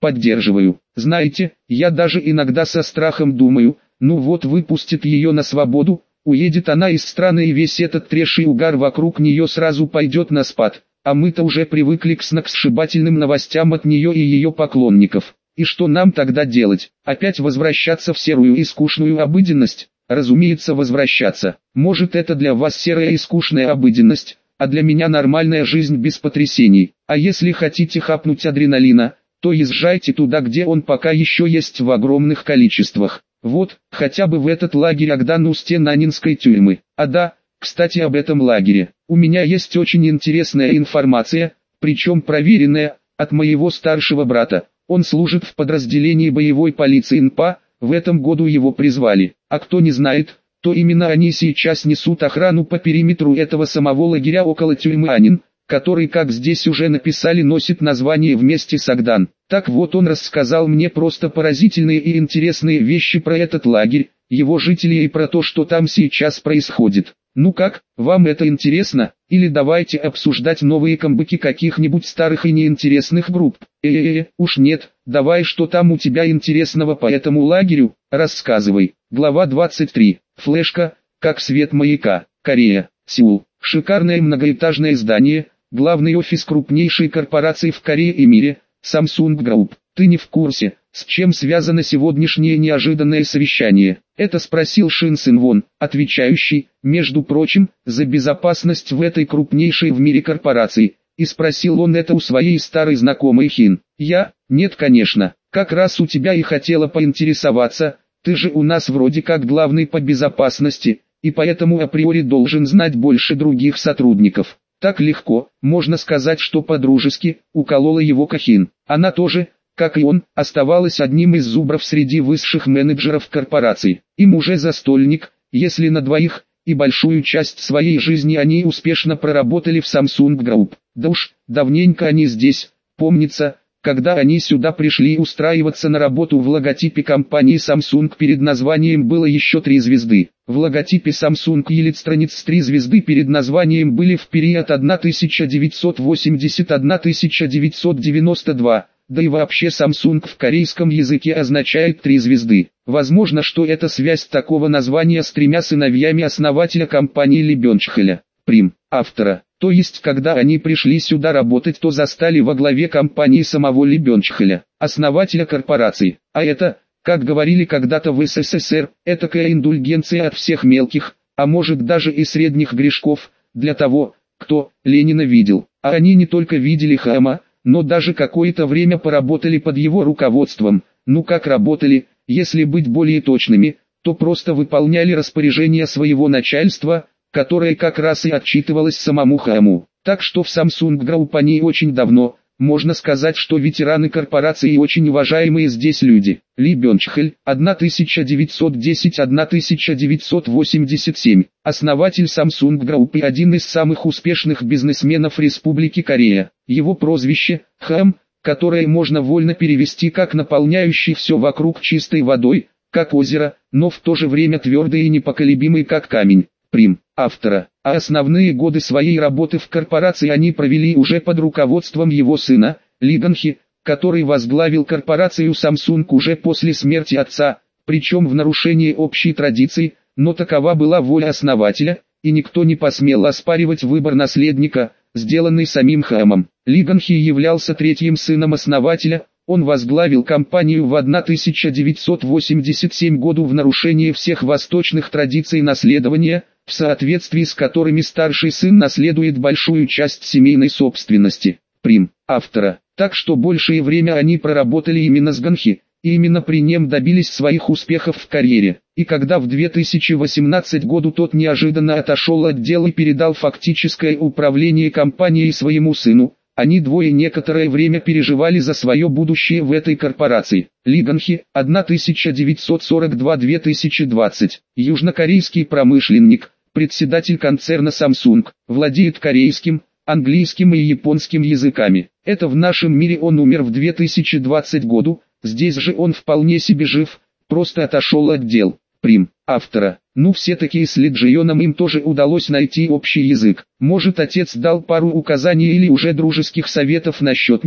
поддерживаю. Знаете, я даже иногда со страхом думаю, ну вот выпустит ее на свободу, уедет она из страны и весь этот трэш и угар вокруг нее сразу пойдет на спад. А мы-то уже привыкли к сногсшибательным новостям от нее и ее поклонников. И что нам тогда делать? Опять возвращаться в серую и скучную обыденность? Разумеется, возвращаться. Может, это для вас серая и скучная обыденность, а для меня нормальная жизнь без потрясений. А если хотите хапнуть адреналина, то езжайте туда, где он пока еще есть в огромных количествах. Вот, хотя бы в этот лагерь Агдан-Устье-Нанинской тюрьмы. А да, кстати, об этом лагере. У меня есть очень интересная информация, причем проверенная, от моего старшего брата. Он служит в подразделении боевой полиции эн пэ а, в этом году его призвали. А кто не знает, то именно они сейчас несут охрану по периметру этого самого лагеря около тюрьмы Анин, который, как здесь уже написали, носит название вместе с Агдан. Так вот, он рассказал мне просто поразительные и интересные вещи про этот лагерь, его жителей и про то, что там сейчас происходит. Ну как, вам это интересно? Или давайте обсуждать новые камбэки каких-нибудь старых и неинтересных групп? Э-э-э, уж нет, давай, что там у тебя интересного по этому лагерю, рассказывай. Глава двадцать три. Флешка, как свет маяка. Корея, Сеул. Шикарное многоэтажное здание, главный офис крупнейшей корпорации в Корее и мире, Samsung Group. Ты не в курсе, с чем связано сегодняшнее неожиданное совещание? Это спросил Шин Сын Вон, отвечающий, между прочим, за безопасность в этой крупнейшей в мире корпорации. И спросил он это у своей старой знакомой Хин. Я? Нет, конечно, как раз у тебя и хотела поинтересоваться, ты же у нас вроде как главный по безопасности, и поэтому априори должен знать больше других сотрудников. Так легко, можно сказать, что по-дружески, уколола его Кахин. Она тоже, как и он, оставалась одним из зубров среди высших менеджеров корпораций. Им уже застольник, если на двоих, и большую часть своей жизни они успешно проработали в Samsung Group. Да уж, давненько они здесь, помнится, когда они сюда пришли устраиваться на работу, в логотипе компании Samsung перед названием было еще три звезды. В логотипе Samsung Elite страниц с три звезды перед названием были в период тысяча девятьсот восемьдесят — тысяча девятьсот девяносто два. Да и вообще Samsung в корейском языке означает три звезды. Возможно, что это связь такого названия с тремя сыновьями основателя компании Ли Бёнчхоля, Прим, автора. То есть, когда они пришли сюда работать, то застали во главе компании самого Ли Бёнчхоля, основателя корпорации. А это, как говорили когда-то в эс эс эс эр, этакая индульгенция от всех мелких, а может даже и средних грешков, для того, кто Ленина видел. А они не только видели хама, но даже какое-то время поработали под его руководством. Ну как работали, если быть более точными, то просто выполняли распоряжения своего начальства, которое как раз и отчитывалось самому Хаму. Так что в Samsung Group они очень давно, можно сказать, что ветераны корпорации и очень уважаемые здесь люди. Ли Бёнчхоль, тысяча девятьсот десять — тысяча девятьсот восемьдесят семь, основатель Samsung Group и один из самых успешных бизнесменов Республики Корея. Его прозвище – Хам, которое можно вольно перевести как наполняющий все вокруг чистой водой, как озеро, но в то же время твердый и непоколебимый как камень. Прим, автора. А основные годы своей работы в корпорации они провели уже под руководством его сына, Ли Ганхи, который возглавил корпорацию Samsung уже после смерти отца, причем в нарушении общей традиции, но такова была воля основателя, и никто не посмел оспаривать выбор наследника, сделанный самим Хамом. Ли Ганхи являлся третьим сыном основателя. Он возглавил компанию в тысяча девятьсот восемьдесят седьмом году в нарушении всех восточных традиций наследования, в соответствии с которыми старший сын наследует большую часть семейной собственности. Прим, автора. Так что большее время они проработали именно с Ганхи, и именно при нем добились своих успехов в карьере. И когда в две тысячи восемнадцатом году тот неожиданно отошел от дела и передал фактическое управление компанией своему сыну, они двое некоторое время переживали за свое будущее в этой корпорации. Ли Ганхи, тысяча девятьсот сорок два — две тысячи двадцать, южнокорейский промышленник, председатель концерна Samsung, владеет корейским, английским и японским языками. Это в нашем мире он умер в две тысячи двадцатом году, здесь же он вполне себе жив, просто отошел от дел. Прим, автора. Ну все-таки с Ли Джионом им тоже удалось найти общий язык. Может, отец дал пару указаний или уже дружеских советов насчет них,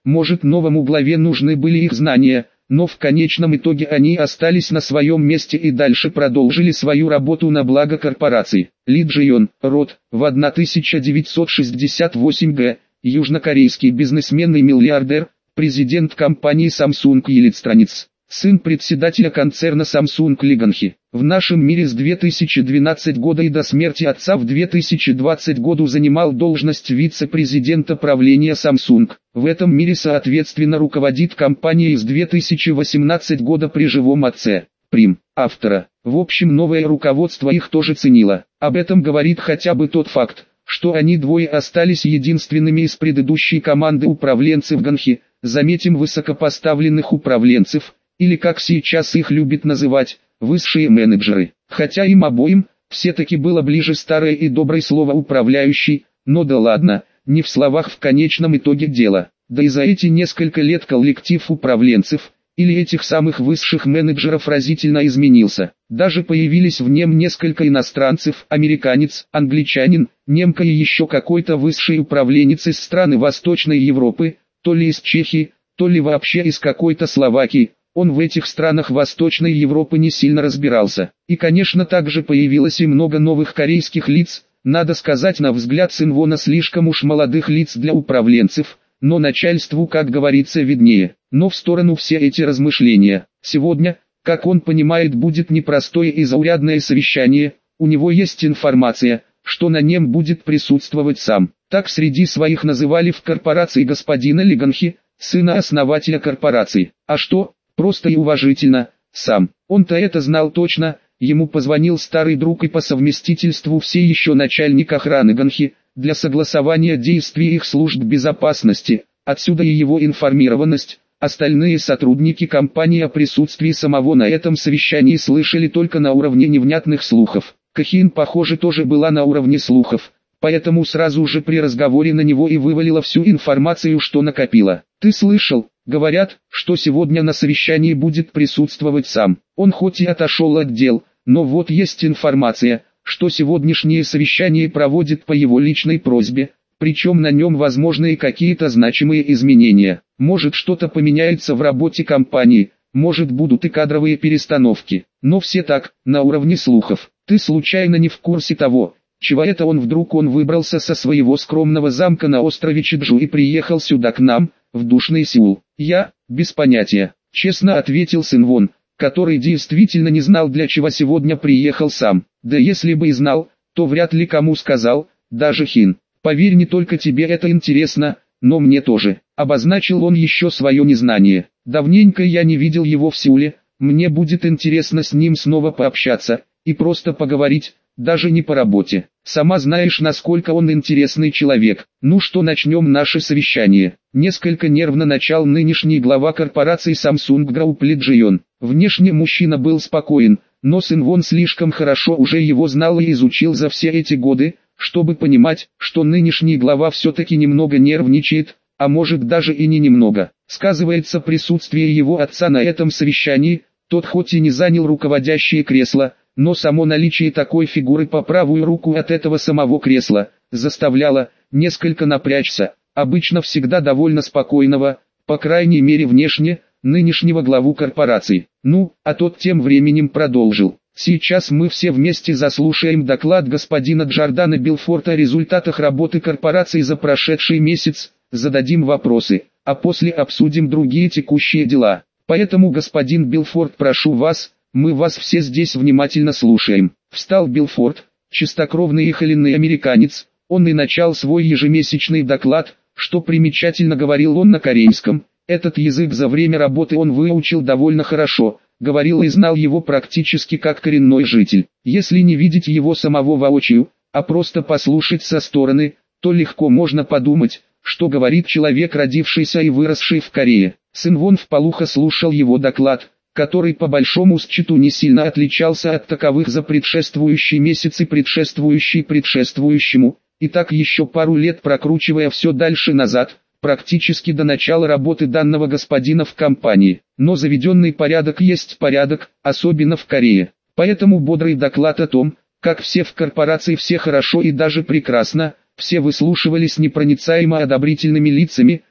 может новому главе нужны были их знания, но в конечном итоге они остались на своем месте и дальше продолжили свою работу на благо корпорации. Ли Джи-йон, род, в тысяча девятьсот шестьдесят восемь г, южнокорейский бизнесмен и миллиардер, президент компании Samsung Елитстранец, сын председателя концерна Samsung Ли Ган-хи. В нашем мире с две тысячи двенадцатого года и до смерти отца в две тысячи двадцатом году занимал должность вице-президента правления Samsung. В этом мире соответственно руководит компанией с две тысячи восемнадцатого года при живом отце. Прим. Автора. В общем, новое руководство их тоже ценило. Об этом говорит хотя бы тот факт, что они двое остались единственными из предыдущей команды управленцев Ган-хи, заметим высокопоставленных управленцев, или как сейчас их любят называть, высшие менеджеры. Хотя им обоим, все-таки было ближе старое и доброе слово «управляющий», но да ладно, не в словах в конечном итоге дело. Да и за эти несколько лет коллектив управленцев, или этих самых высших менеджеров разительно изменился. Даже появились в нем несколько иностранцев, американец, англичанин, немка и еще какой-то высший управленец из страны Восточной Европы, то ли из Чехии, то ли вообще из какой-то Словакии. Он в этих странах Восточной Европы не сильно разбирался. И конечно также появилось и много новых корейских лиц, надо сказать на взгляд Синвона слишком уж молодых лиц для управленцев, но начальству как говорится виднее. Но в сторону все эти размышления. Сегодня, как он понимает, будет непростое и заурядное совещание, у него есть информация, что на нем будет присутствовать сам. Так среди своих называли в корпорации господина Ли Ган-хи, сына основателя корпорации. А что? Просто и уважительно, сам. Он-то это знал точно, ему позвонил старый друг и по совместительству все еще начальник охраны Ган-хи, для согласования действий их служб безопасности, отсюда и его информированность. Остальные сотрудники компании о присутствии самого на этом совещании слышали только на уровне невнятных слухов. Кахин, похоже, тоже была на уровне слухов, поэтому сразу же при разговоре на него и вывалила всю информацию, что накопила. «Ты слышал? Говорят, что сегодня на совещании будет присутствовать сам. Он хоть и отошел от дел, но вот есть информация, что сегодняшнее совещание проводит по его личной просьбе, причем на нем возможны и какие-то значимые изменения. Может что-то поменяется в работе компании, может будут и кадровые перестановки, но все так, на уровне слухов. Ты случайно не в курсе того, чего это он вдруг он выбрался со своего скромного замка на острове Чеджу и приехал сюда к нам, в душный Сеул?» «Я, без понятия», честно ответил Синвон, который действительно не знал, для чего сегодня приехал сам. Да если бы и знал, то вряд ли кому сказал, даже Хин. «Поверь, не только тебе это интересно, но мне тоже», обозначил он еще свое незнание. «Давненько я не видел его в Сеуле, мне будет интересно с ним снова пообщаться, и просто поговорить, даже не по работе. Сама знаешь, насколько он интересный человек. Ну что, начнем наше совещание». Несколько нервно начал нынешний глава корпорации Samsung Group Ли Джи-йон. Внешне мужчина был спокоен, но Синвон слишком хорошо уже его знал и изучил за все эти годы, чтобы понимать, что нынешний глава все-таки немного нервничает, а может даже и не немного. Сказывается присутствие его отца на этом совещании, тот хоть и не занял руководящее кресло, но само наличие такой фигуры по правую руку от этого самого кресла, заставляло несколько напрячься, обычно всегда довольно спокойного, по крайней мере внешне, нынешнего главу корпорации. Ну, а тот тем временем продолжил. «Сейчас мы все вместе заслушаем доклад господина Джордана Белфорта о результатах работы корпорации за прошедший месяц, зададим вопросы, а после обсудим другие текущие дела. Поэтому, господин Белфорт, прошу вас, мы вас все здесь внимательно слушаем». Встал Белфорт, чистокровный и холеный американец, он и начал свой ежемесячный доклад, что примечательно, говорил он на корейском. Этот язык за время работы он выучил довольно хорошо, говорил и знал его практически как коренной житель. Если не видеть его самого воочию, а просто послушать со стороны, то легко можно подумать, что говорит человек, родившийся и выросший в Корее. Синвон вполуха слушал его доклад, который по большому счету не сильно отличался от таковых за предшествующий месяц и предшествующий предшествующему, и так еще пару лет прокручивая все дальше назад, практически до начала работы данного господина в компании. Но заведенный порядок есть порядок, особенно в Корее. Поэтому бодрый доклад о том, как все в корпорации все хорошо и даже прекрасно, все выслушивали с непроницаемо одобрительными лицами,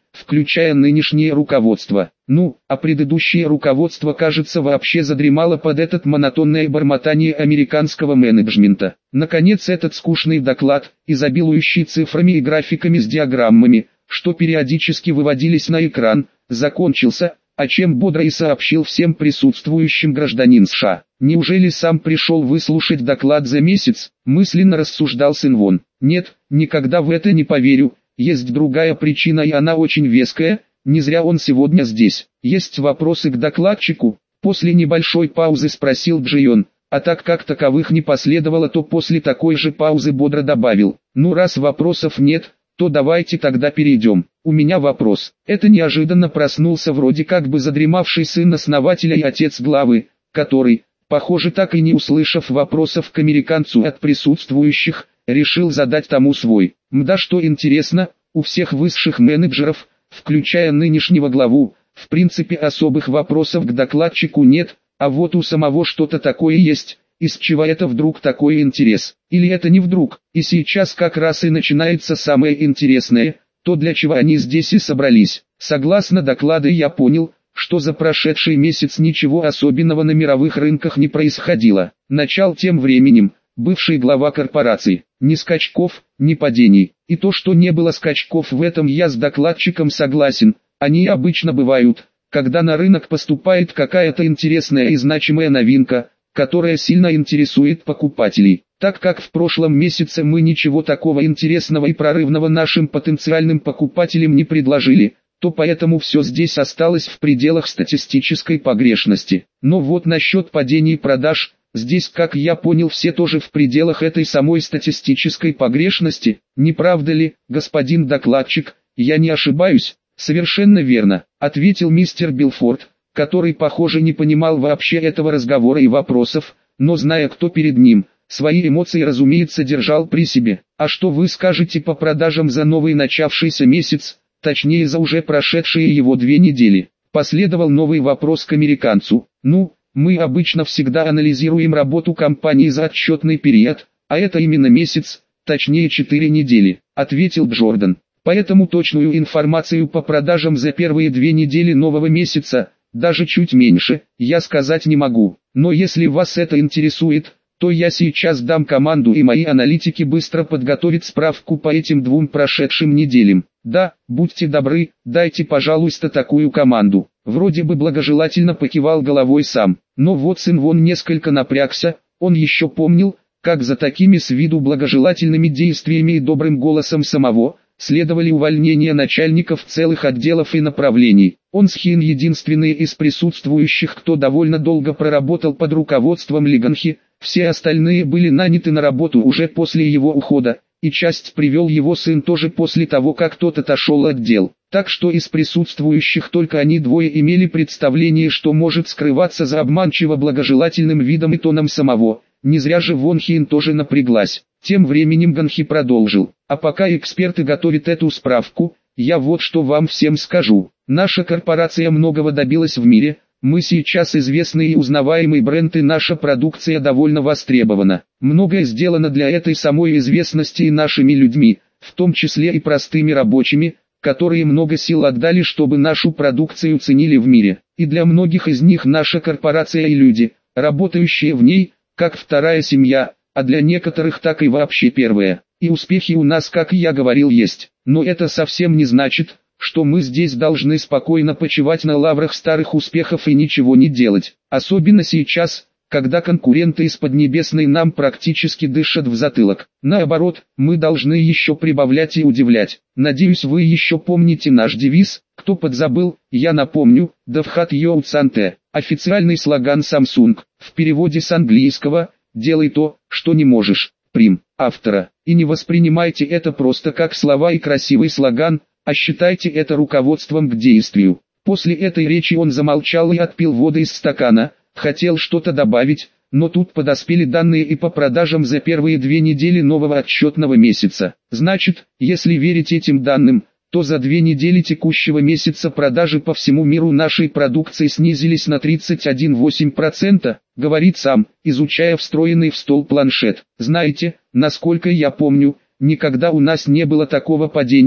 включая нынешнее руководство. Ну, а предыдущее руководство, кажется, вообще задремало под этот монотонное бормотание американского менеджмента. Наконец этот скучный доклад, изобилующий цифрами и графиками с диаграммами, что периодически выводились на экран, закончился, о чем бодро и сообщил всем присутствующим гражданин США. Неужели сам пришел выслушать доклад за месяц, мысленно рассуждал Синвон. Нет, никогда в это не поверю, есть другая причина и она очень веская, не зря он сегодня здесь. Есть вопросы к докладчику? После небольшой паузы спросил Джион, а так как таковых не последовало, то после такой же паузы бодро добавил, ну раз вопросов нет, то давайте тогда перейдем. У меня вопрос. Это неожиданно проснулся вроде как бы задремавший сын основателя и отец главы, который, похоже, так и не услышав вопросов к американцу от присутствующих, решил задать тому свой. Мда, что интересно, у всех высших менеджеров, включая нынешнего главу, в принципе особых вопросов к докладчику нет, а вот у самого что-то такое есть. Из чего это вдруг такой интерес? Или это не вдруг? И сейчас как раз и начинается самое интересное, то для чего они здесь и собрались. Согласно докладу я понял, что за прошедший месяц ничего особенного на мировых рынках не происходило. Начал тем временем, бывший глава корпорации, ни скачков, ни падений. И то, что не было скачков в этом, я с докладчиком согласен, они обычно бывают, когда на рынок поступает какая-то интересная и значимая новинка, которая сильно интересует покупателей. Так как в прошлом месяце мы ничего такого интересного и прорывного нашим потенциальным покупателям не предложили, то поэтому все здесь осталось в пределах статистической погрешности. Но вот насчет падений продаж, здесь, как я понял, все тоже в пределах этой самой статистической погрешности, не правда ли, господин докладчик, я не ошибаюсь? Совершенно верно, ответил мистер Билфорд, который, похоже, не понимал вообще этого разговора и вопросов, но зная, кто перед ним, свои эмоции, разумеется, держал при себе. А что вы скажете по продажам за новый начавшийся месяц, точнее за уже прошедшие его две недели? Последовал новый вопрос к американцу. Ну, мы обычно всегда анализируем работу компании за отчетный период, а это именно месяц, точнее четыре недели, ответил Джордан. Поэтому точную информацию по продажам за первые две недели нового месяца, даже чуть меньше, я сказать не могу. Но если вас это интересует, то я сейчас дам команду, и мои аналитики быстро подготовят справку по этим двум прошедшим неделям. Да, будьте добры, дайте, пожалуйста, такую команду. Вроде бы благожелательно покивал головой сам. Но вот Синвон несколько напрягся, он еще помнил, как за такими с виду благожелательными действиями и добрым голосом самого следовали увольнения начальников целых отделов и направлений. Он с Хин единственный из присутствующих, кто довольно долго проработал под руководством Лиганхи, все остальные были наняты на работу уже после его ухода, и часть привел его сын тоже после того, как тот отошел от дел. Так что из присутствующих только они двое имели представление, что может скрываться за обманчиво благожелательным видом и тоном самого. Не зря же Вон Хин тоже напряглась. Тем временем Ганхи продолжил. А пока эксперты готовят эту справку, я вот что вам всем скажу. Наша корпорация многого добилась в мире, мы сейчас известный и узнаваемый бренд, и наша продукция довольно востребована. Многое сделано для этой самой известности и нашими людьми, в том числе и простыми рабочими, которые много сил отдали, чтобы нашу продукцию ценили в мире. И для многих из них наша корпорация и люди, работающие в ней, как вторая семья, а для некоторых так и вообще первая. И успехи у нас, как я говорил, есть. Но это совсем не значит, что мы здесь должны спокойно почивать на лаврах старых успехов и ничего не делать. Особенно сейчас, когда конкуренты из Поднебесной нам практически дышат в затылок. Наоборот, мы должны еще прибавлять и удивлять. Надеюсь, вы еще помните наш девиз. Кто подзабыл, я напомню, Давхат Йоу Цанте. Официальный слоган Samsung. В переводе с английского «Делай то, что не можешь». Прим. Автора. И не воспринимайте это просто как слова и красивый слоган, а считайте это руководством к действию. После этой речи он замолчал и отпил воды из стакана, хотел что-то добавить, но тут подоспели данные и по продажам за первые две недели нового отчетного месяца. Значит, если верить этим данным, то за две недели текущего месяца продажи по всему миру нашей продукции снизились на тридцать один целых восемь десятых процента, говорит сам, изучая встроенный в стол планшет. Знаете, насколько я помню, никогда у нас не было такого падения,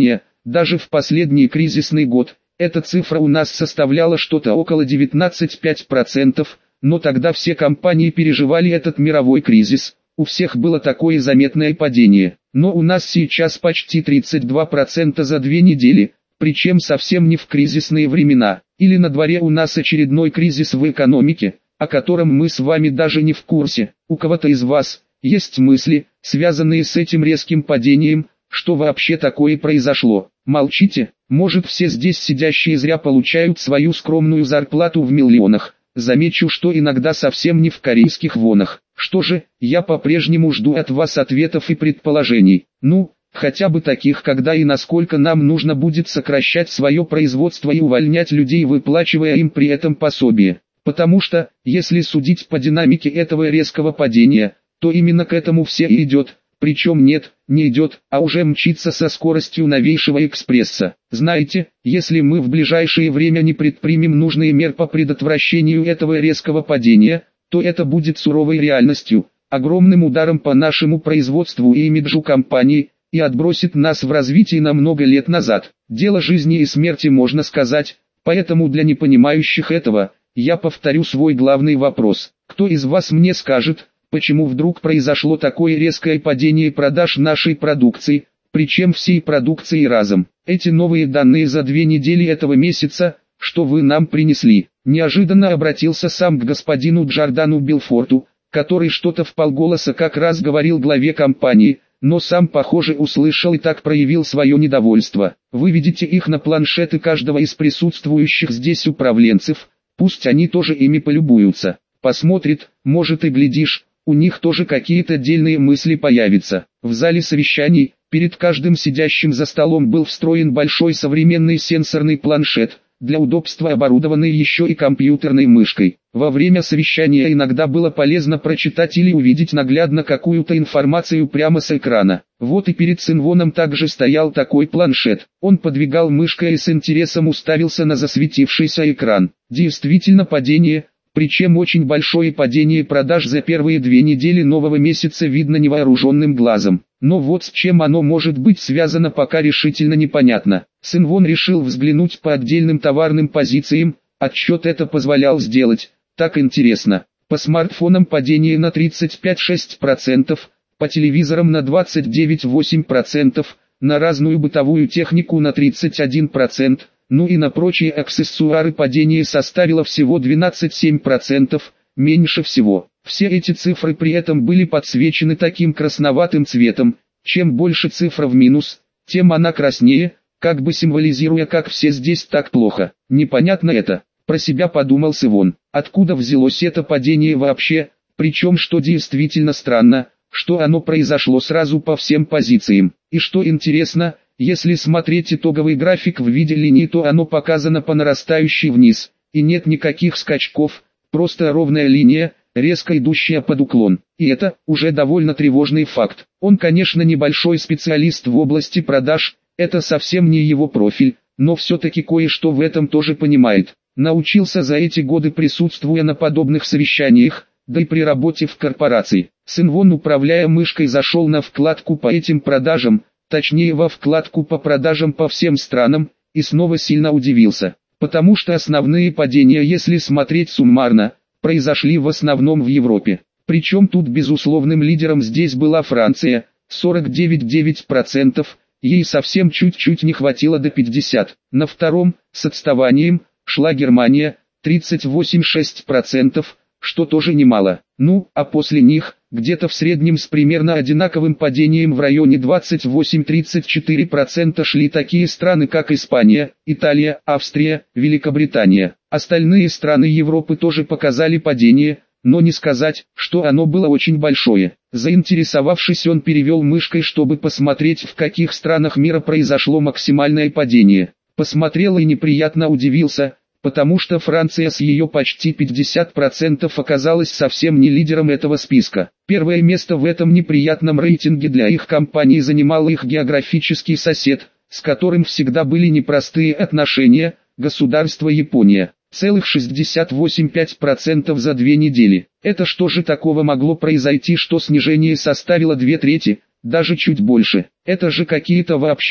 Даже в последний кризисный год эта цифра у нас составляла что-то около девятнадцать целых пять десятых процента, но тогда все компании переживали этот мировой кризис, у всех было такое заметное падение. Но у нас сейчас почти тридцать два процента за две недели, причем совсем не в кризисные времена. Или на дворе у нас очередной кризис в экономике, о котором мы с вами даже не в курсе. У кого-то из вас есть мысли, связанные с этим резким падением, что вообще такое произошло? Молчите, может все здесь сидящие зря получают свою скромную зарплату в миллионах. Замечу, что иногда совсем не в корейских вонах. Что же, я по-прежнему жду от вас ответов и предположений. Ну, хотя бы таких, когда и насколько нам нужно будет сокращать свое производство и увольнять людей, выплачивая им при этом пособие. Потому что, если судить по динамике этого резкого падения, то именно к этому все и идет. Причем нет, не идет, а уже мчится со скоростью новейшего экспресса. Знаете, если мы в ближайшее время не предпримем нужные меры по предотвращению этого резкого падения, то это будет суровой реальностью, огромным ударом по нашему производству и имиджу компании, и отбросит нас в развитии на много лет назад. Дело жизни и смерти, можно сказать, поэтому для непонимающих этого, я повторю свой главный вопрос. Кто из вас мне скажет, почему вдруг произошло такое резкое падение продаж нашей продукции, причем всей продукции разом? Эти новые данные за две недели этого месяца, что вы нам принесли? Неожиданно обратился сам к господину Джордану Белфорту, который что-то вполголоса как раз говорил главе компании, но сам, похоже, услышал и так проявил свое недовольство. Выведите их на планшеты каждого из присутствующих здесь управленцев, пусть они тоже ими полюбуются. Посмотрит, может и глядишь, у них тоже какие-то отдельные мысли появятся. В зале совещаний, перед каждым сидящим за столом был встроен большой современный сенсорный планшет, для удобства оборудованный еще и компьютерной мышкой. Во время совещания иногда было полезно прочитать или увидеть наглядно какую-то информацию прямо с экрана. Вот и перед Синвоном также стоял такой планшет. Он подвигал мышкой и с интересом уставился на засветившийся экран. Действительно падение, причем очень большое падение продаж за первые две недели нового месяца видно невооруженным глазом. Но вот с чем оно может быть связано, пока решительно непонятно. Синвон решил взглянуть по отдельным товарным позициям, отчет это позволял сделать. Так интересно. По смартфонам падение на тридцать пять целых шесть десятых процента, по телевизорам на двадцать девять целых восемь десятых процента, на разную бытовую технику на тридцать один процент, ну и на прочие аксессуары падение составило всего двенадцать целых семь десятых процента, меньше всего. Все эти цифры при этом были подсвечены таким красноватым цветом. Чем больше цифра в минус, тем она краснее, как бы символизируя, как все здесь так плохо. Непонятно это. Про себя подумал Сивон. Откуда взялось это падение вообще? Причем, что действительно странно, что оно произошло сразу по всем позициям. И что интересно, если смотреть итоговый график в виде линии, то оно показано по нарастающей вниз. И нет никаких скачков, просто ровная линия, резко идущая под уклон. И это уже довольно тревожный факт. Он, конечно, небольшой специалист в области продаж, это совсем не его профиль, но все-таки кое-что в этом тоже понимает. Научился за эти годы, присутствуя на подобных совещаниях, да и при работе в корпорации. Синвон, управляя мышкой, зашел на вкладку по этим продажам, точнее во вкладку по продажам по всем странам, и снова сильно удивился. Потому что основные падения, если смотреть суммарно, произошли в основном в Европе. Причем тут безусловным лидером здесь была Франция, сорок девять целых девять десятых процента, ей совсем чуть-чуть не хватило до пятидесяти. На втором, с отставанием, шла Германия, тридцать восемь целых шесть десятых процента, что тоже немало. Ну, а после них, где-то в среднем с примерно одинаковым падением в районе двадцать восемь — тридцать четыре процента шли такие страны, как Испания, Италия, Австрия, Великобритания. Остальные страны Европы тоже показали падение, но не сказать, что оно было очень большое. Заинтересовавшись, он перевел мышкой, чтобы посмотреть, в каких странах мира произошло максимальное падение. Посмотрел и неприятно удивился, потому что Франция с ее почти пятьдесят процентов оказалась совсем не лидером этого списка. Первое место в этом неприятном рейтинге для их компании занимал их географический сосед, с которым всегда были непростые отношения, государство Япония. Целых шестьдесят восемь целых пять десятых процента за две недели. Это что же такого могло произойти, что снижение составило две трети, даже чуть больше? Это же какие-то вообще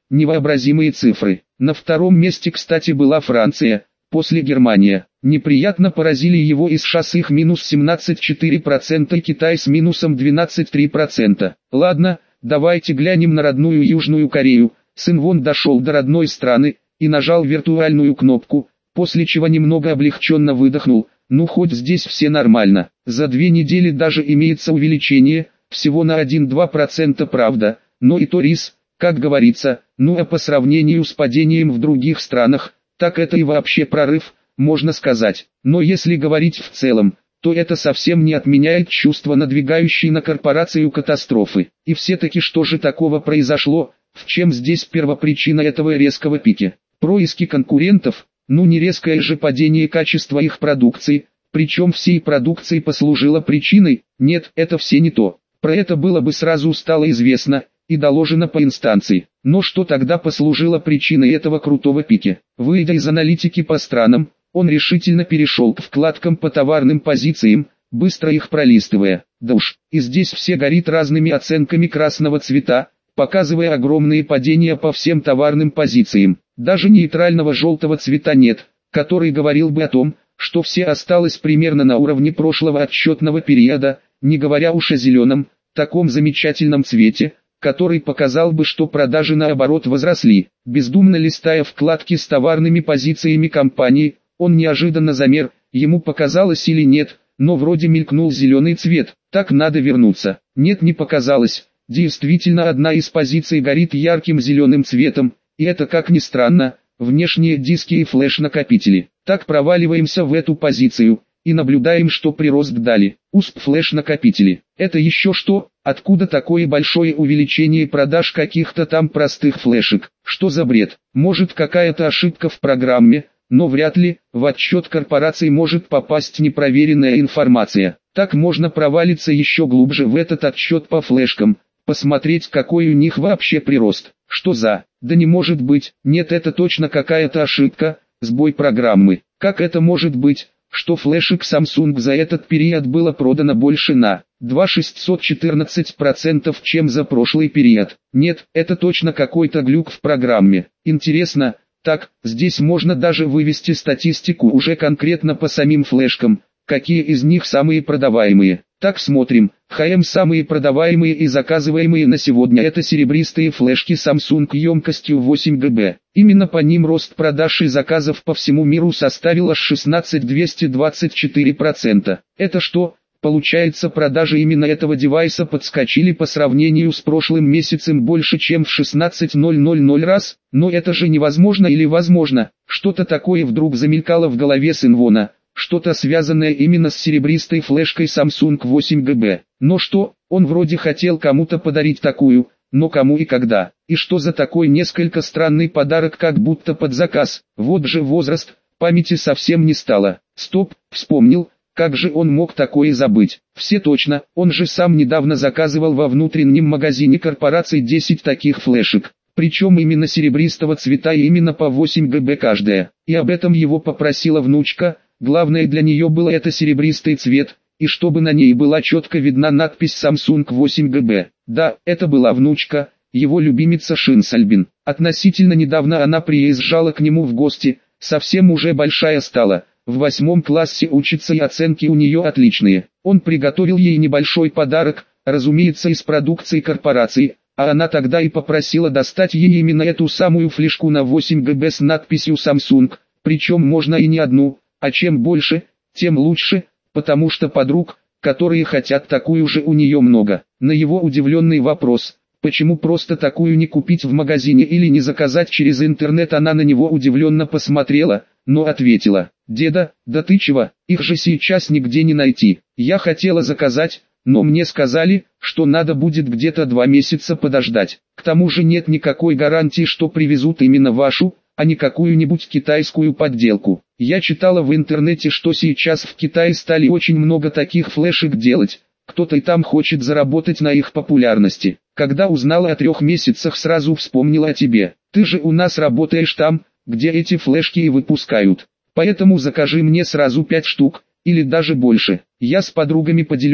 невообразимые цифры. На втором месте, кстати, была Франция, после Германия. Неприятно поразили его и США с их минус семнадцать целых четыре десятых процента и Китай с минусом двенадцать целых три десятых процента. Ладно, давайте глянем на родную Южную Корею. Сын Вон дошел до родной страны и нажал виртуальную кнопку, после чего немного облегченно выдохнул. Ну хоть здесь все нормально. За две недели даже имеется увеличение, всего на один-два процента правда, но и то рис, как говорится, ну а по сравнению с падением в других странах, так это и вообще прорыв, можно сказать. Но если говорить в целом, то это совсем не отменяет чувство надвигающей на корпорацию катастрофы. И все-таки что же такого произошло, в чем здесь первопричина этого резкого пика? Происки конкурентов, ну не резкое же падение качества их продукции, причем всей продукции послужило причиной, нет, это все не то. Про это было бы сразу стало известно и доложено по инстанции. Но что тогда послужило причиной этого крутого пика? Выйдя из аналитики по странам, он решительно перешел к вкладкам по товарным позициям, быстро их пролистывая. Да уж, и здесь все горит разными оценками красного цвета, показывая огромные падения по всем товарным позициям. Даже нейтрального желтого цвета нет, который говорил бы о том, что все осталось примерно на уровне прошлого отсчетного периода, не говоря уж о зеленом, таком замечательном цвете, который показал бы, что продажи наоборот возросли. Бездумно листая вкладки с товарными позициями компании, он неожиданно замер, ему показалось или нет, но вроде мелькнул зеленый цвет, так надо вернуться. Нет, не показалось, действительно одна из позиций горит ярким зеленым цветом, и это, как ни странно, внешние диски и флеш-накопители. Так проваливаемся в эту позицию и наблюдаем, что прирост дали. ю эс пи флеш-накопители. Это еще что? Откуда такое большое увеличение продаж каких-то там простых флешек? Что за бред? Может какая-то ошибка в программе, но вряд ли в отчет корпорации может попасть непроверенная информация. Так можно провалиться еще глубже в этот отчет по флешкам, посмотреть, какой у них вообще прирост. Что за? Да не может быть, нет, это точно какая-то ошибка, сбой программы. Как это может быть, что флешек Samsung за этот период было продано больше на два тысячи шестьсот четырнадцать процентов, чем за прошлый период? Нет, это точно какой-то глюк в программе. Интересно, так, здесь можно даже вывести статистику уже конкретно по самим флешкам, какие из них самые продаваемые. Так смотрим, эйч эм самые продаваемые и заказываемые на сегодня это серебристые флешки Samsung емкостью восемь гигабайт. Именно по ним рост продаж и заказов по всему миру составил аж шестнадцать целых двести двадцать четыре процента. Это что? Получается, продажи именно этого девайса подскочили по сравнению с прошлым месяцем больше чем в шестнадцать тысяч раз? Но это же невозможно или возможно? Что-то такое вдруг замелькало в голове Синвона. Что-то связанное именно с серебристой флешкой Samsung восемь гигабайт. Но что, он вроде хотел кому-то подарить такую, но кому и когда? И что за такой несколько странный подарок, как будто под заказ? Вот же возраст, памяти совсем не стало. Стоп, вспомнил, как же он мог такое забыть? Все точно, он же сам недавно заказывал во внутреннем магазине корпорации десять таких флешек. Причем именно серебристого цвета и именно по восемь гигабайт каждая. И об этом его попросила внучка. Главное для нее было это серебристый цвет, и чтобы на ней была четко видна надпись Samsung восемь гигабайт. Да, это была внучка, его любимица Шин Сальбин. Относительно недавно она приезжала к нему в гости, совсем уже большая стала, в восьмом классе учится и оценки у нее отличные. Он приготовил ей небольшой подарок, разумеется из продукции корпорации, а она тогда и попросила достать ей именно эту самую флешку на восемь гигабайт с надписью Samsung, причем можно и не одну. А чем больше, тем лучше, потому что подруг, которые хотят такую же, у нее много. На его удивленный вопрос, почему просто такую не купить в магазине или не заказать через интернет, она на него удивленно посмотрела, но ответила: «Деда, да ты чего, их же сейчас нигде не найти. Я хотела заказать, но мне сказали, что надо будет где-то два месяца подождать. К тому же нет никакой гарантии, что привезут именно вашу, а не какую-нибудь китайскую подделку. Я читала в интернете, что сейчас в Китае стали очень много таких флешек делать, кто-то и там хочет заработать на их популярности. Когда узнала о трех месяцах, сразу вспомнила о тебе. Ты же у нас работаешь там, где эти флешки и выпускают. Поэтому закажи мне сразу пять штук, или даже больше. Я с подругами поделюсь,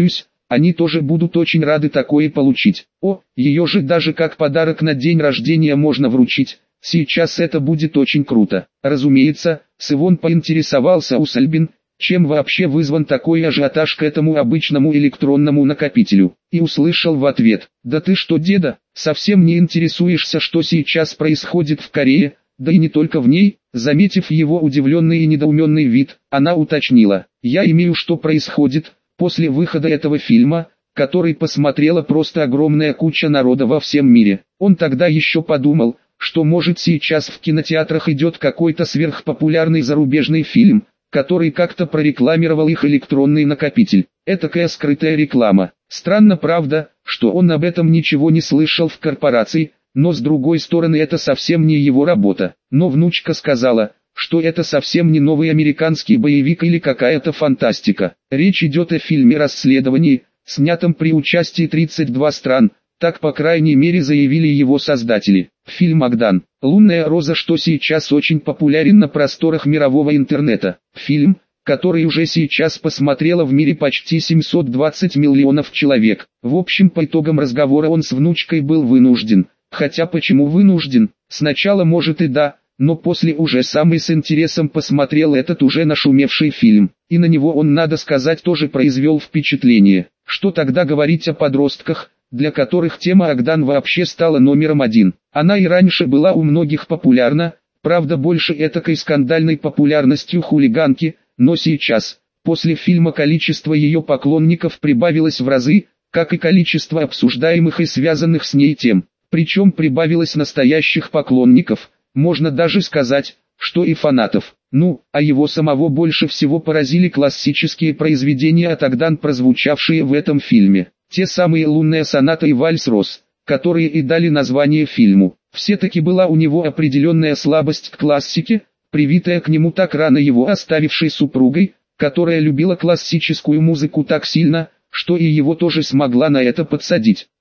Они тоже будут очень рады такое получить. О, ее же даже как подарок на день рождения можно вручить. Сейчас это будет очень круто. Разумеется, Сывон поинтересовался у Сальбин, чем вообще вызван такой ажиотаж к этому обычному электронному накопителю, и услышал в ответ: «Да ты что, деда, совсем не интересуешься, что сейчас происходит в Корее?» Да и не только в ней. Заметив его удивленный и недоуменный вид, она уточнила: «Я имею, что происходит после выхода этого фильма, который посмотрела просто огромная куча народа во всем мире». Он тогда еще подумал, что может сейчас в кинотеатрах идет какой-то сверхпопулярный зарубежный фильм, который как-то прорекламировал их электронный накопитель. Этакая скрытая реклама. Странно, правда, что он об этом ничего не слышал в корпорации, но с другой стороны это совсем не его работа. Но внучка сказала, что это совсем не новый американский боевик или какая-то фантастика. Речь идет о фильме-расследовании, снятом при участии тридцати двух стран, так по крайней мере заявили его создатели. Фильм «Агдан. Лунная роза», что сейчас очень популярен на просторах мирового интернета. Фильм, который уже сейчас посмотрело в мире почти семьсот двадцать миллионов человек. В общем, по итогам разговора он с внучкой был вынужден. Хотя почему вынужден? Сначала может и да, но после уже сам и с интересом посмотрел этот уже нашумевший фильм. И на него он, надо сказать, тоже произвел впечатление. Что тогда говорить о подростках, для которых тема Агдан вообще стала номером один. Она и раньше была у многих популярна, правда больше этакой скандальной популярностью хулиганки, но сейчас, после фильма, количество ее поклонников прибавилось в разы, как и количество обсуждаемых и связанных с ней тем. Причем прибавилось настоящих поклонников, можно даже сказать, что и фанатов. Ну, а его самого больше всего поразили классические произведения от Агдан, прозвучавшие в этом фильме. Те самые «Лунная соната» и «Вальс Роз», которые и дали название фильму. Все-таки была у него определенная слабость к классике, привитая к нему так рано его оставившей супругой, которая любила классическую музыку так сильно, что и его тоже смогла на это подсадить.